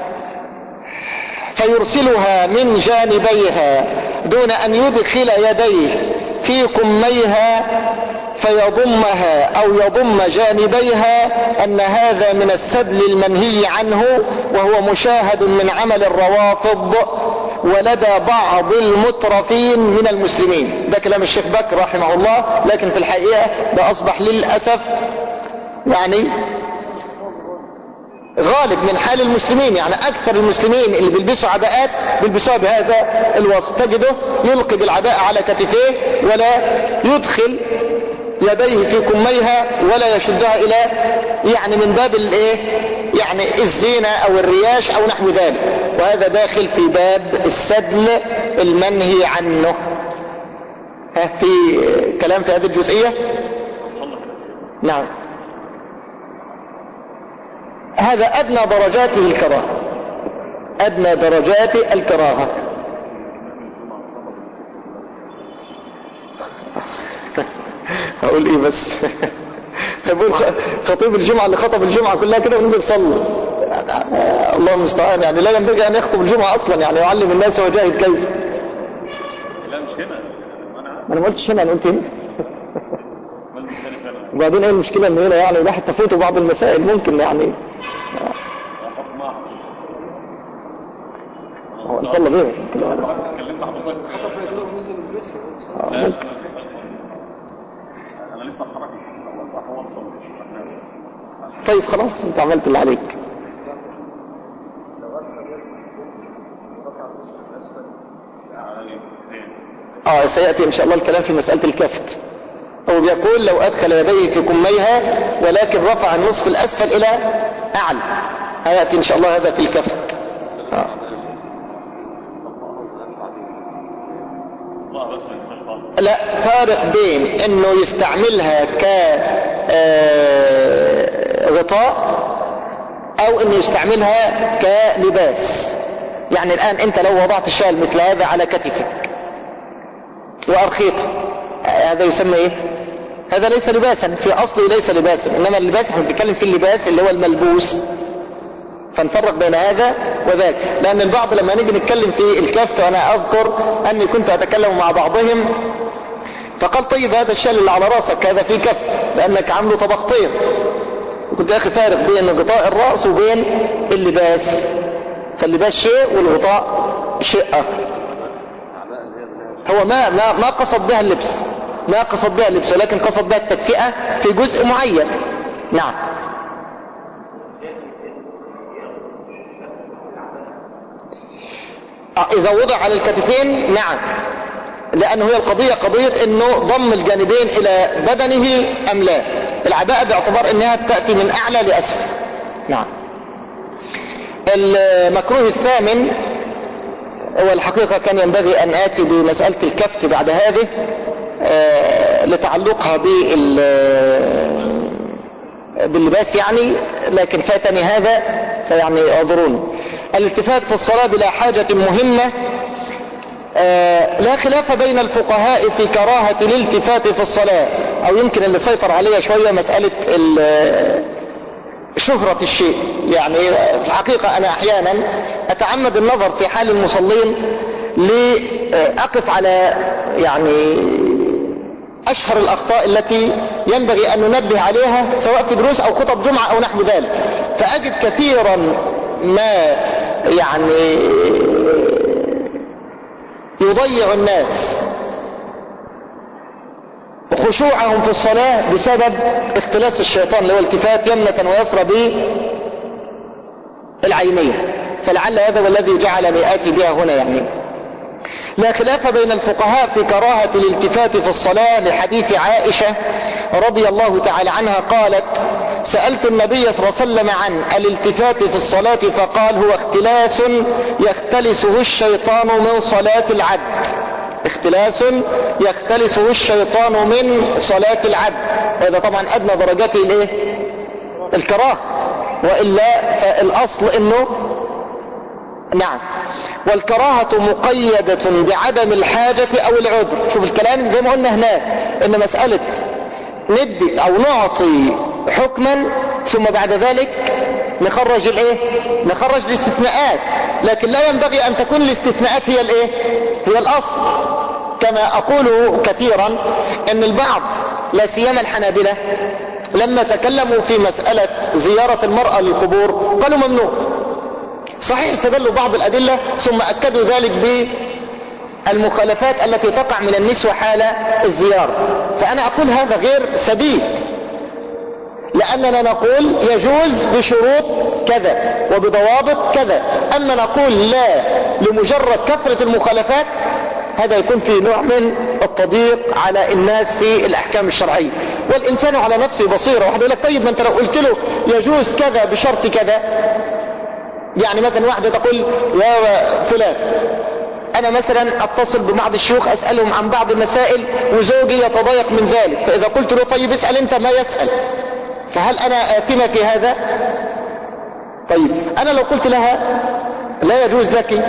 فيرسلها من جانبيها دون أن يدخل يديه في كميها فيضمها أو يضم جانبيها، أن هذا من السدل المنهي عنه، وهو مشاهد من عمل الروافض ولدى بعض المترفين من المسلمين. ده كلام الشيخ بكر رحمه الله، لكن في الحقيقة ده أصبح للأسف يعني غالب من حال المسلمين. يعني أكثر المسلمين اللي بيلبسوا عباءات بيلبسوها بهذا الوصف، تجده يلقي بالعباءة على كتفيه ولا يدخل يديه في كميها ولا يشدها إلى يعني من باب الايه يعني الزينة أو الرياش أو نحو ذلك، وهذا داخل في باب السدل المنهي عنه. ها في كلام في هذه الجزئية؟ نعم. هذا أدنى درجاته الكراهة، أدنى درجات الكراهة. هقول ايه بس؟ هقول خطيب الجمعة اللي خطب الجمعة كلها كده ونزل صلى، الله المستعان. يعني لا ينبغي ان يخطب الجمعة اصلا، يعني يعلم الناس وجاهد كيف. لا مش هنا، ما انا ما قلتش هنا، انا قلت هنا. وبعدين ايه المشكلة ان هنا يعني الواحد تفوته بعض المسائل ممكن يعني هو نصلى بيه. كلمت حضرتك انا لسه اتحرك هو طيب خلاص انت عملت اللي عليك. اه سيأتي ان شاء الله الكلام في مسألة الكفت. هو بيقول لو ادخل يديه في كميها ولكن رفع النصف الاسفل الى اعلى، هيأتي ان شاء الله هذا في الكفت. آه. لا فارق بين انه يستعملها كغطاء او انه يستعملها كلباس. يعني الان انت لو وضعت الشال مثل هذا على كتفك وارخيته، هذا يسمى ايه؟ هذا ليس لباسا في اصله، ليس لباسا. انما اللباس احنا بنتكلم في اللباس اللي هو الملبوس، فنفرق بين هذا وذاك. لان البعض لما نيجي نتكلم في الكفت، وانا اذكر اني كنت اتكلم مع بعضهم فقال طيب هذا الشال اللي على راسك هذا فيه كفت لانك عامله طبقتين. وكنت يا اخي فارق بين غطاء الراس وبين اللباس، فاللباس شيء والغطاء شيء اخر. هو ما ما ما قصد بها اللبس، ما قصد بها اللبس، ولكن قصد بها التدفئة في جزء معين. نعم. اذا وضع على الكتفين نعم، لانه هي القضية قضية انه ضم الجانبين الى بدنه ام لا. العباءة باعتبار انها تأتي من اعلى لاسفل. نعم. المكروه الثامن هو الحقيقة كان ينبغي ان اتي بمسألة الكفت بعد هذه آه لتعلقها باللباس يعني، لكن فاتني هذا فيعني اعذروني. الالتفات في الصلاة بلا حاجة مهمة. آه لا خلاف بين الفقهاء في كراهة الالتفات في الصلاة، او يمكن اللي سيطر عليها شوية مسألة شهرة الشيء. يعني في الحقيقة انا احيانا اتعمد النظر في حال المصلين لأقف على يعني اشهر الاخطاء التي ينبغي ان ننبه عليها سواء في دروس او خطب جمعة او نحو ذلك، فاجد كثيرا ما يعني يضيع الناس وخشوعهم في الصلاة بسبب اختلاس الشيطان اللي هو التفات يمنة ويسرى بالعينين. فلعل هذا والذي جعلني آتي بها هنا. يعني لا خلاف بين الفقهاء في كراهة الالتفات في الصلاة لحديث عائشة رضي الله تعالى عنها قالت سألت النبي صلى الله عليه وسلم عن الالتفات في الصلاة فقال هو اختلاس يختلسه الشيطان من صلاة العبد. اختلاس يختلسه الشيطان من صلاة العبد. هذا طبعا ادنى درجاته الايه؟ الكراهه. والا فالاصل انه نعم. والكراهة مقيدة بعدم الحاجة او العذر. شوف الكلام زي ما قلنا هناك ان مسألة ندي او نعطي حكما ثم بعد ذلك نخرج الايه نخرج الاستثناءات، لكن لا ينبغي ان تكون الاستثناءات هي الايه هي الاصل. كما اقول كثيرا ان البعض لا سيما الحنابلة لما تكلموا في مسألة زيارة المرأة للقبور قالوا ممنوع. صحيح استدلوا بعض الادلة ثم اكدوا ذلك بالمخالفات التي تقع من النسوة حال الزيارة. فانا اقول هذا غير سديد، لأننا نقول يجوز بشروط كذا وبضوابط كذا. أما نقول لا لمجرد كثرة المخالفات هذا يكون فيه نوع من التضييق على الناس في الأحكام الشرعية. والإنسان على نفسه بصيرة. واحد يقول لك طيب ما أنت لو قلت له يجوز كذا بشرط كذا، يعني مثلا واحدة تقول يا فلان أنا مثلا أتصل ببعض الشيوخ أسألهم عن بعض المسائل وزوجي يتضايق من ذلك، فإذا قلت له طيب اسأل أنت ما يسأل، فهل انا آثمة في هذا؟ طيب انا لو قلت لها لا يجوز لك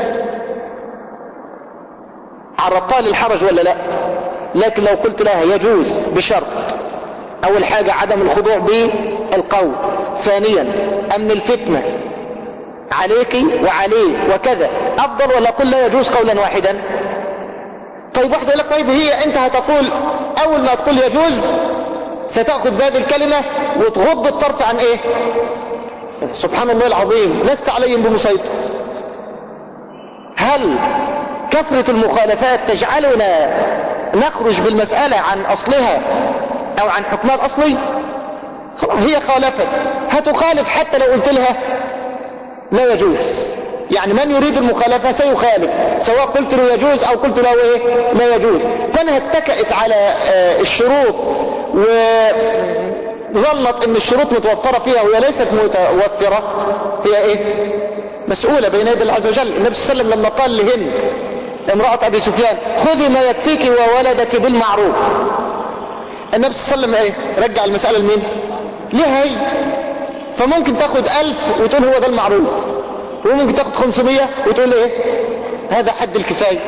عرضتها للحرج ولا لا؟ لكن لو قلت لها يجوز بشرط اول حاجة عدم الخضوع بالقول، ثانيا امن الفتنة عليك وعليه وكذا، افضل ولا اقول لا يجوز قولا واحدا؟ طيب واحد يقول لك طيب هي انت هتقول اول ما تقول يجوز ستأخذ بهذه الكلمة وتغض الطرف عن ايه؟ سبحان الله العظيم لست عليهم بمسيطر. هل كثرة المخالفات تجعلنا نخرج بالمسألة عن اصلها او عن حكمها الاصلي؟ هي خالفت هتخالف حتى لو قلت لها لا يجوز. يعني من يريد المخالفة سيخالف سواء قلت له يجوز او قلت له ايه لا يجوز. كانها اتكأت على الشروط وظلت ان الشروط متوفرة فيها وهي ليست متوفرة، هي ايه مسؤولة بين يدي الله عز وجل. النبي صلى الله عليه وسلم لما قال لهند امرأة ابي سفيان خذي ما يكفيك وولدك بالمعروف، النبي صلى الله عليه وسلم ايه رجع المسألة لمين؟ ليه هي. فممكن تاخد الف وتقول هو ده المعروف، وممكن تاخد خمسمية وتقول ايه هذا حد الكفاية.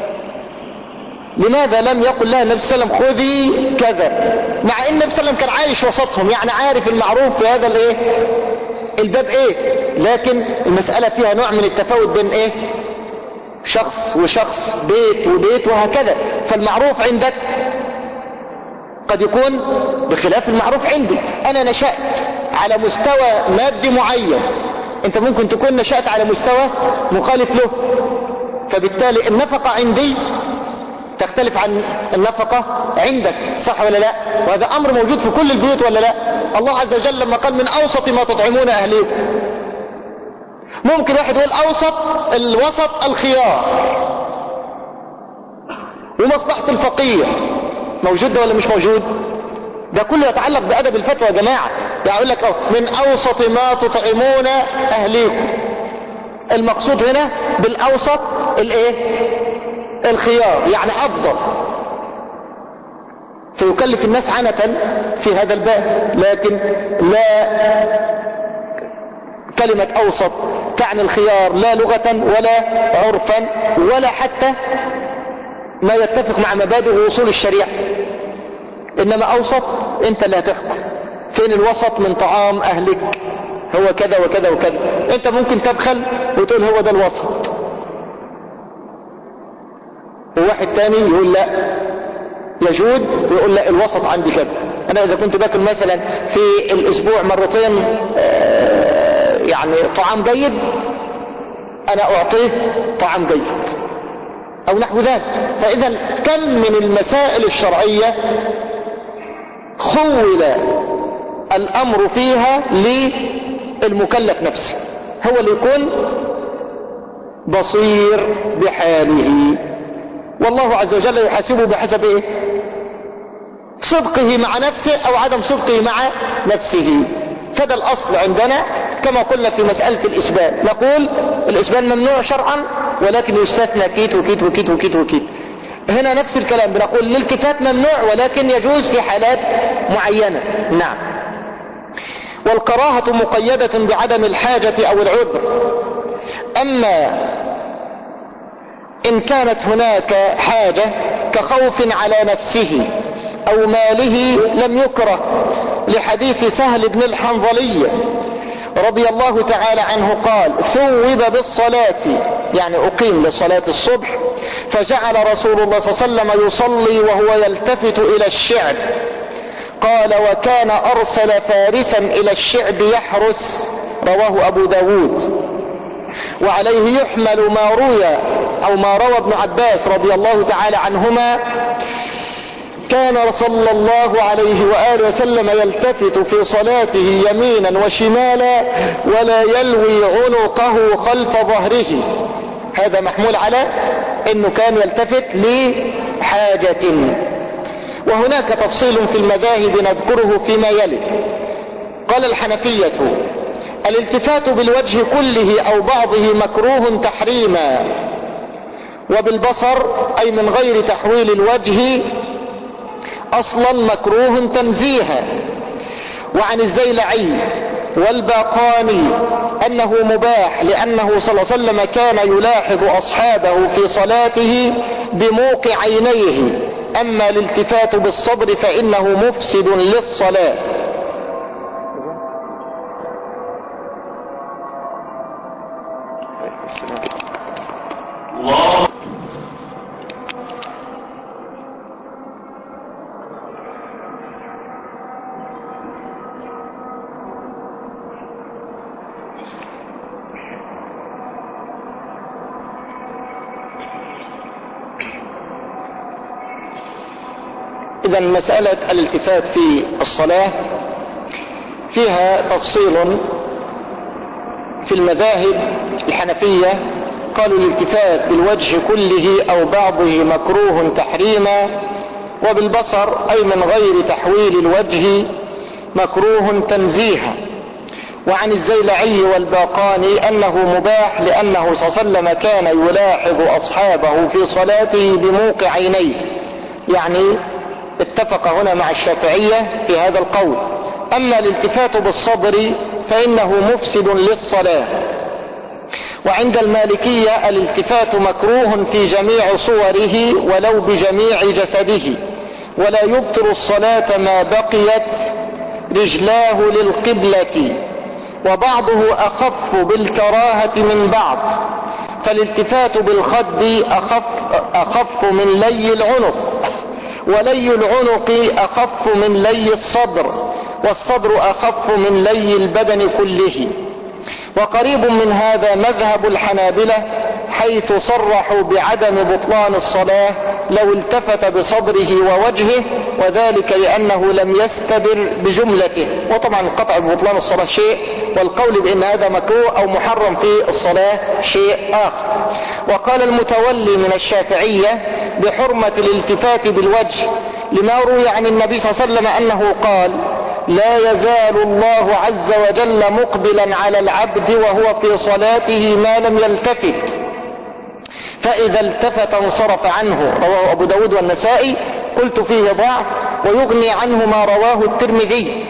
لماذا لم يقل لها النبي صلى الله عليه وسلم خذي كذا، مع ان النبي صلى الله عليه وسلم كان عايش وسطهم يعني عارف المعروف في هذا الايه الباب ايه، لكن المسألة فيها نوع من التفاوت بين ايه شخص وشخص بيت وبيت وهكذا. فالمعروف عندك قد يكون بخلاف المعروف عندي. انا نشأت على مستوى مادي معين، انت ممكن تكون نشأت على مستوى مخالف له، فبالتالي النفقة عندي تختلف عن النفقة عندك، صح ولا لا؟ وهذا امر موجود في كل البيوت ولا لا؟ الله عز وجل لما قال من اوسط ما تطعمون اهليكم، ممكن واحد يقول اوسط الوسط الخيار ومصلحة الفقير، موجود ده ولا مش موجود؟ ده كله يتعلق بأدب الفتوى يا جماعة. يعني اقول لك من اوسط ما تطعمون اهليكم، المقصود هنا بالاوسط الايه الخيار، يعني افضل، فيكلف الناس عنة في هذا الباب. لكن لا كلمة اوسط تعني الخيار لا لغة ولا عرفا ولا حتى ما يتفق مع مبادئ وصول الشريعة، انما اوسط انت اللي هتحكم فين الوسط من طعام اهلك، هو كذا وكذا وكذا. انت ممكن تبخل وتقول هو ده الوسط، وواحد تاني يقول لا يجود ويقول لا الوسط عندي كذا. انا اذا كنت باكل مثلا في الاسبوع مرتين يعني طعام جيد، انا اعطيه طعام جيد او نحو ذلك. فاذا كم من المسائل الشرعية خول الامر فيها للمكلف نفسه، هو اللي يكون بصير بحاله، والله عز وجل يحاسبه بحسب ايه صدقه مع نفسه او عدم صدقه مع نفسه. فده الاصل عندنا كما قلنا في مسألة الاسبان، نقول الاسبان ممنوع شرعا ولكن يستثنى كيت وكيت وكيت وكيت وكيت. هنا نفس الكلام، بنقول للكتات ممنوع ولكن يجوز في حالات معينة. نعم. والكراهة مقيدة بعدم الحاجة او العذر، أما إن كانت هناك حاجة كخوف على نفسه أو ماله لم يكره، لحديث سهل بن الحنظلية رضي الله تعالى عنه قال: ثوب بالصلاة، يعني أقيم لصلاة الصبح، فجعل رسول الله صلى الله عليه وسلم يصلي وهو يلتفت إلى الشعب. قال: وكان أرسل فارسا إلى الشعب يحرس، رواه أبو داود. وعليه يحمل ما روي أو ما روى ابن عباس رضي الله تعالى عنهما: كان صلى الله عليه وآله وسلم يلتفت في صلاته يمينا وشمالا ولا يلوي عنقه خلف ظهره. هذا محمول على انه كان يلتفت لحاجة. وهناك تفصيل في المذاهب نذكره فيما يلي. قال الحنفية: الالتفات بالوجه كله او بعضه مكروه تحريما، وبالبصر اي من غير تحويل الوجه اصلا مكروه تنزيها. وعن الزيلعي والباقاني انه مباح، لانه صلى الله عليه وسلم كان يلاحظ اصحابه في صلاته بموقع عينيه. اما الالتفات بالصدر فانه مفسد للصلاة. الله. إذا مسألة الالتفات في الصلاة فيها تفصيل في المذاهب. الحنفية قالوا الالتفات بالوجه كله أو بعضه مكروه تحريما، وبالبصر أي من غير تحويل الوجه مكروه تنزيها. وعن الزيلعي والباقاني أنه مباح، لأنه صلى الله عليه وسلم كان يلاحظ أصحابه في صلاته بموقع عينيه. يعني اتفق هنا مع الشافعية في هذا القول. أما الالتفات بالصدر فإنه مفسد للصلاة. وعند المالكية الالتفات مكروه في جميع صوره ولو بجميع جسده، ولا يبطل الصلاة ما بقيت رجلاه للقبلة، وبعضه أخف بالكراهة من بعض. فالالتفات بالخد أخف, أخف من لي العنق، ولي العنق أخف من لي الصدر، والصدر أخف من لي البدن كله. وقريب من هذا مذهب الحنابلة، حيث صرحوا بعدم بطلان الصلاة لو التفت بصدره ووجهه، وذلك لأنه لم يستبر بجملته. وطبعا القطع ببطلان الصلاة شيء، والقول بأن هذا مكروه أو محرم في الصلاة شيء آخر. وقال المتولي من الشافعية بحرمة الالتفات بالوجه لما روي عن النبي صلى الله عليه وسلم أنه قال: لا يزال الله عز وجل مقبلا على العبد وهو في صلاته ما لم يلتفت، فإذا التفت انصرف عنه. رواه أبو داود والنسائي. قلت فيه ضعف، ويغني عنه ما رواه الترمذي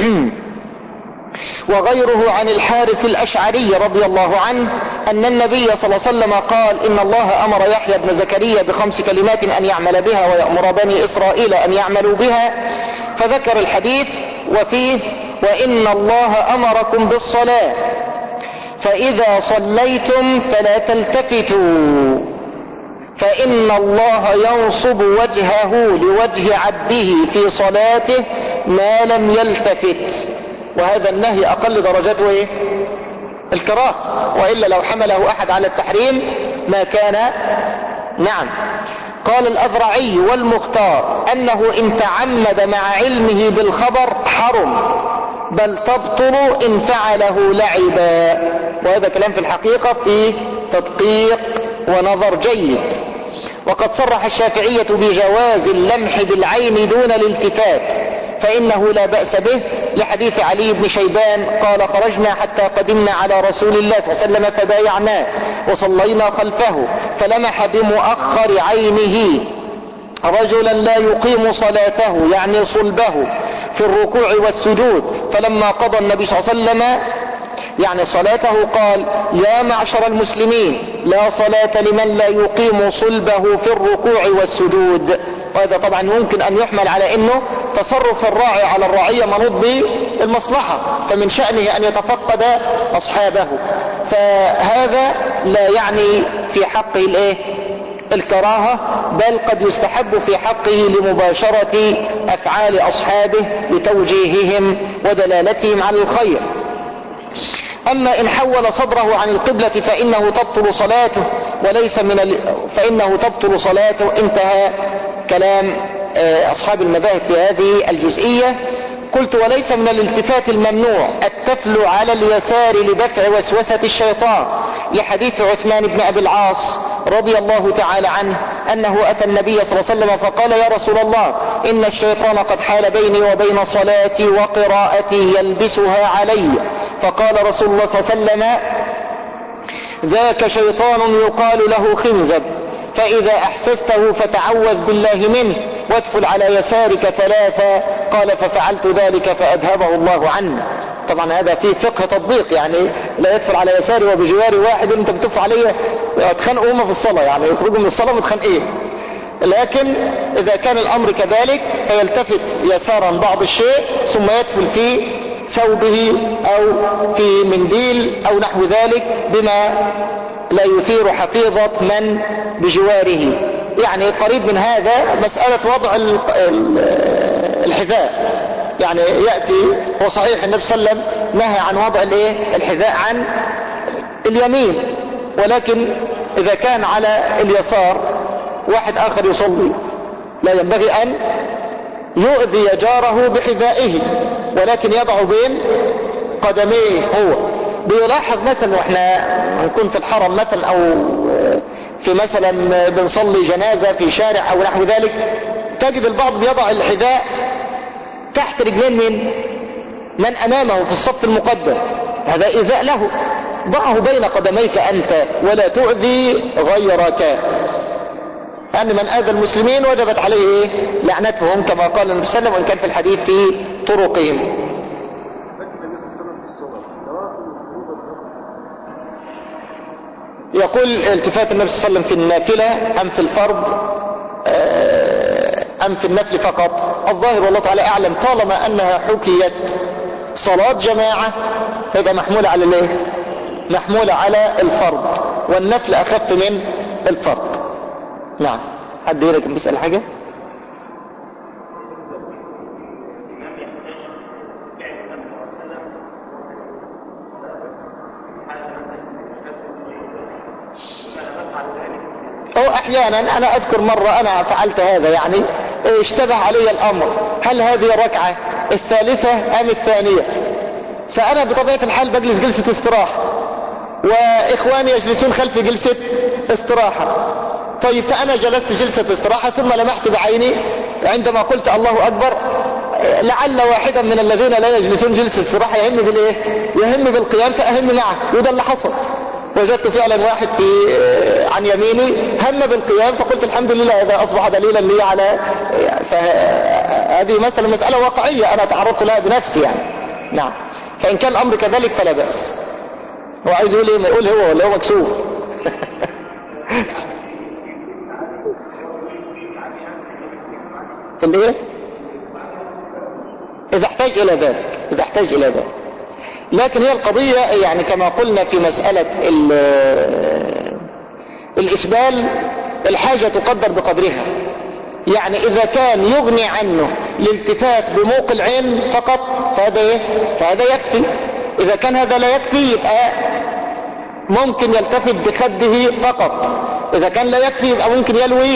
وغيره عن الحارث الأشعري رضي الله عنه أن النبي صلى الله عليه وسلم قال: إن الله أمر يحيى بن زكريا بخمس كلمات أن يعمل بها، ويأمر بني إسرائيل أن يعملوا بها. فذكر الحديث وفيه: وإن الله أمركم بالصلاة، فإذا صليتم فلا تلتفتوا، فإن الله ينصب وجهه لوجه عبده في صلاته ما لم يلتفت. وهذا النهي أقل درجته إيه؟ الكراهة، وإلا لو حمله أحد على التحريم ما كان. نعم. قال الأذرعي والمختار أنه إن تعمد مع علمه بالخبر حرم، بل تبطل إن فعله لعبا. وهذا كلام في الحقيقة في تدقيق ونظر جيد. وقد صرح الشافعية بجواز اللمح بالعين دون الالتفات، فإنه لا بأس به، لحديث علي بن شيبان قال: خرجنا حتى قدمنا على رسول الله صلى الله عليه وسلم فبايعناه وصلينا خلفه، فلمح بمؤخر عينه رجلا لا يقيم صلاته، يعني صلبه، في الركوع والسجود. فلما قضى النبي صلى الله عليه وسلم يعني صلاته قال يا معشر المسلمين لا صلاة لمن لا يقيم صلبه في الركوع والسجود. وهذا طبعا ممكن ان يحمل على انه تصرف الراعي على الرعية منوط بالمصلحة، فمن شأنه ان يتفقد اصحابه، فهذا لا يعني في حقه الايه الكراهة، بل قد يستحب في حقه لمباشرة افعال اصحابه لتوجيههم ودلالتهم على الخير. اما ان حول صدره عن القبلة فانه تبطل صلاته وليس من ال... فانه تبطل صلاته. انتهى كلام اصحاب المذاهب في هذه الجزئية. قلت وليس من الالتفات الممنوع التفل على اليسار لدفع وسوسة الشيطان، لحديث عثمان بن ابي العاص رضي الله تعالى عنه انه اتى النبي صلى الله عليه وسلم فقال يا رسول الله ان الشيطان قد حال بيني وبين صلاتي وقراءتي يلبسها علي. فقال رسول الله صلى الله عليه وسلم ذاك شيطان يقال له خنزب، فإذا أحسسته فتعوذ بالله منه وادفل على يسارك ثلاثة. قال ففعلت ذلك فأذهبه الله عنه. طبعا هذا فيه فقه تطبيق، يعني لا يدفل على يساري وبجواري واحد انت بتف عليه اتخانقوا هما في الصلاة، يعني يخرجوا من الصلاة متخانقين. لكن إذا كان الأمر كذلك فيلتفت يسارا بعض الشيء ثم يدفل فيه ثوبه او في منديل او نحو ذلك بما لا يثير حفيظة من بجواره. يعني قريب من هذا مسألة وضع الحذاء، يعني يأتي هو صحيح النبي صلى الله عليه وسلم نهى عن وضع الحذاء عن اليمين، ولكن اذا كان على اليسار واحد اخر يصلي لا ينبغي ان يؤذي جاره بحذائه، ولكن يضع بين قدميه هو. بيلاحظ مثلا واحنا نكون في الحرم مثلا او في مثلا بنصلي جنازة في شارع او نحو ذلك، تجد البعض بيضع الحذاء تحت رجلين من من امامه في الصف المقدم، هذا ايذاء له. ضعه بين قدميك انت ولا تؤذي غيرك، أن من آذى المسلمين وجبت عليه إيه؟ لعنتهم كما قال النبي صلى الله عليه وسلم، وإن كان في الحديث في طرقهم. يقول التفات النبي صلى الله عليه وسلم في النافلة أم في الفرض أم في النفل فقط؟ الظاهر والله تعالى أعلم طالما أنها حكيت صلاة جماعة فيبقى محمولة على الايه؟ محمولة على الفرض، والنفل أخف من الفرض. نعم. حد غيرك بيسأل حاجة؟ او احيانا انا اذكر مرة انا فعلت هذا، يعني اشتبه علي الامر هل هذه الركعة الثالثة ام الثانية، فانا بطبيعة الحال بجلس جلسة استراحة واخواني يجلسون خلفي جلسة استراحة. طيب فانا جلست جلسة استراحة ثم لمحت بعيني عندما قلت الله اكبر لعل واحدا من الذين لا يجلسون جلسة استراحة يهم بالايه يهم بالقيام فاهم معه، وده اللي حصل. وجدت فعلا واحد في عن يميني هم بالقيام فقلت الحمد لله هذا اصبح دليلا لي على، فهذه مثلا مسألة واقعية انا تعرضت لها بنفسي يعني. نعم. فان كان الامر كذلك فلا بأس. هو عايز يقول ايه؟ ما يقول هو ولا هو مكسوف؟ الايه؟ اذا احتاج الى ذلك اذا احتاج الى ذلك لكن هي القضية يعني كما قلنا في مسألة الإسبال الحاجة تقدر بقدرها. يعني إذا كان يغني عنه الالتفات بموق العين فقط فهذا إيه؟ فهذا يكفي. إذا كان هذا لا يكفي يبقى ممكن يلتفت بخده فقط. إذا كان لا يكفي يبقى ممكن يلوي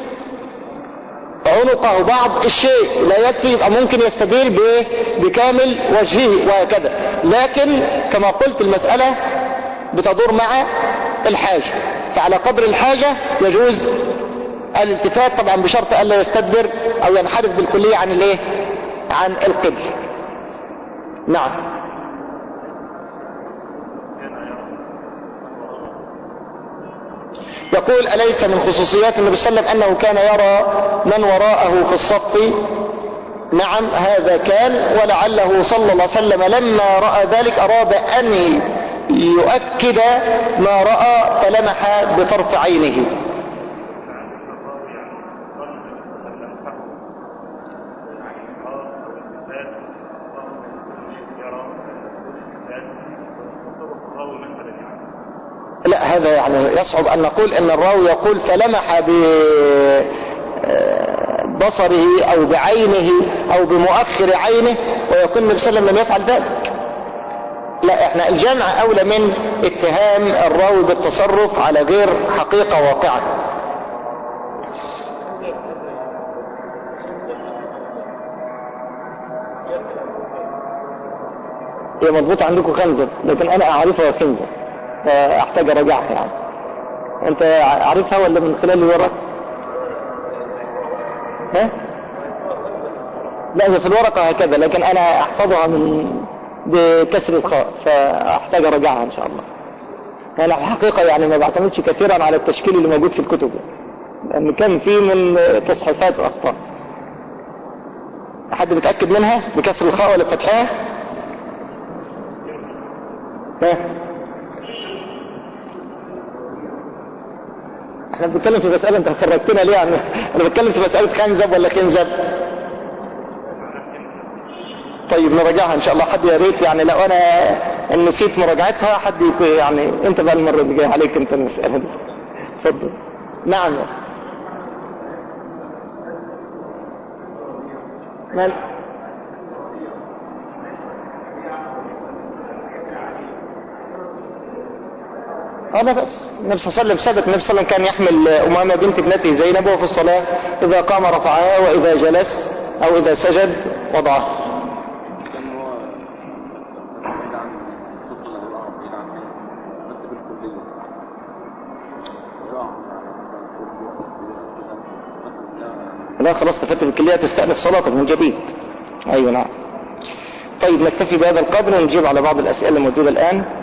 عنقه بعض الشيء. لا يكفي يبقى ممكن يستدير بكامل وجهه وهكذا. لكن كما قلت المسألة بتدور مع الحاجة، فعلى قدر الحاجة يجوز الالتفات طبعا بشرط ألا يستدبر أو ينحرف بالكلية عن الايه عن القبل. نعم. يقول أليس من خصوصيات النبي صلى الله عليه وسلم أنه كان يرى من وراءه في الصف نعم هذا كان، ولعله صلى الله عليه وسلم لما رأى ذلك أراد أن يؤكد ما رأى فلمح بطرف عينه. لا هذا يعني يصعب أن نقول أن الراوي يقول فلمح ببصره أو بعينه أو بمؤخر عينه ويكون النبي صلى الله عليه وسلم لم يفعل ذلك. لا احنا الجمع أولى من اتهام الراوي بالتصرف على غير حقيقة واقعة. هي مضبوط عندكم خنزر لكن أنا أعرفها خنزر فأحتاج أراجعها. يعني أنت عارفها ولا من خلال الورق؟ ها؟ لا هي في الورقة هكذا لكن أنا أحفظها من بكسر الخاء فأحتاج أراجعها إن شاء الله. أنا الحقيقة يعني ما بعتمدش كثيرا على التشكيل اللي موجود في الكتب لأن كان فيه من تصحيفات وأخطاء. أحد بيتأكد منها بكسر الخاء ولا بفتحها؟ ها؟ احنا بنتكلم في مسألة انت خرجتنا ليه يعني؟ انا بتكلم في مسألة خنزب ولا خنزب. طيب نراجعها ان شاء الله. حد يا ريت يعني لو انا نسيت مراجعتها حد يعني انت بقى المرة اللي جاية عليك انت المسألة دي. اتفضل. نعم مال هذا بس. النبي صلى الله عليه وسلم ثبت النبي صلى الله عليه وسلم كان يحمل أمامة بنت ابنته زينب وهو في الصلاة إذا قام رفعها وإذا جلس أو إذا سجد وضعها. لا خلاص تفتح الكلية تستأنف صلاتك من جديد. أيوة نعم. طيب نكتفي بهذا القدر ونجيب على بعض الأسئلة الموجودة الآن.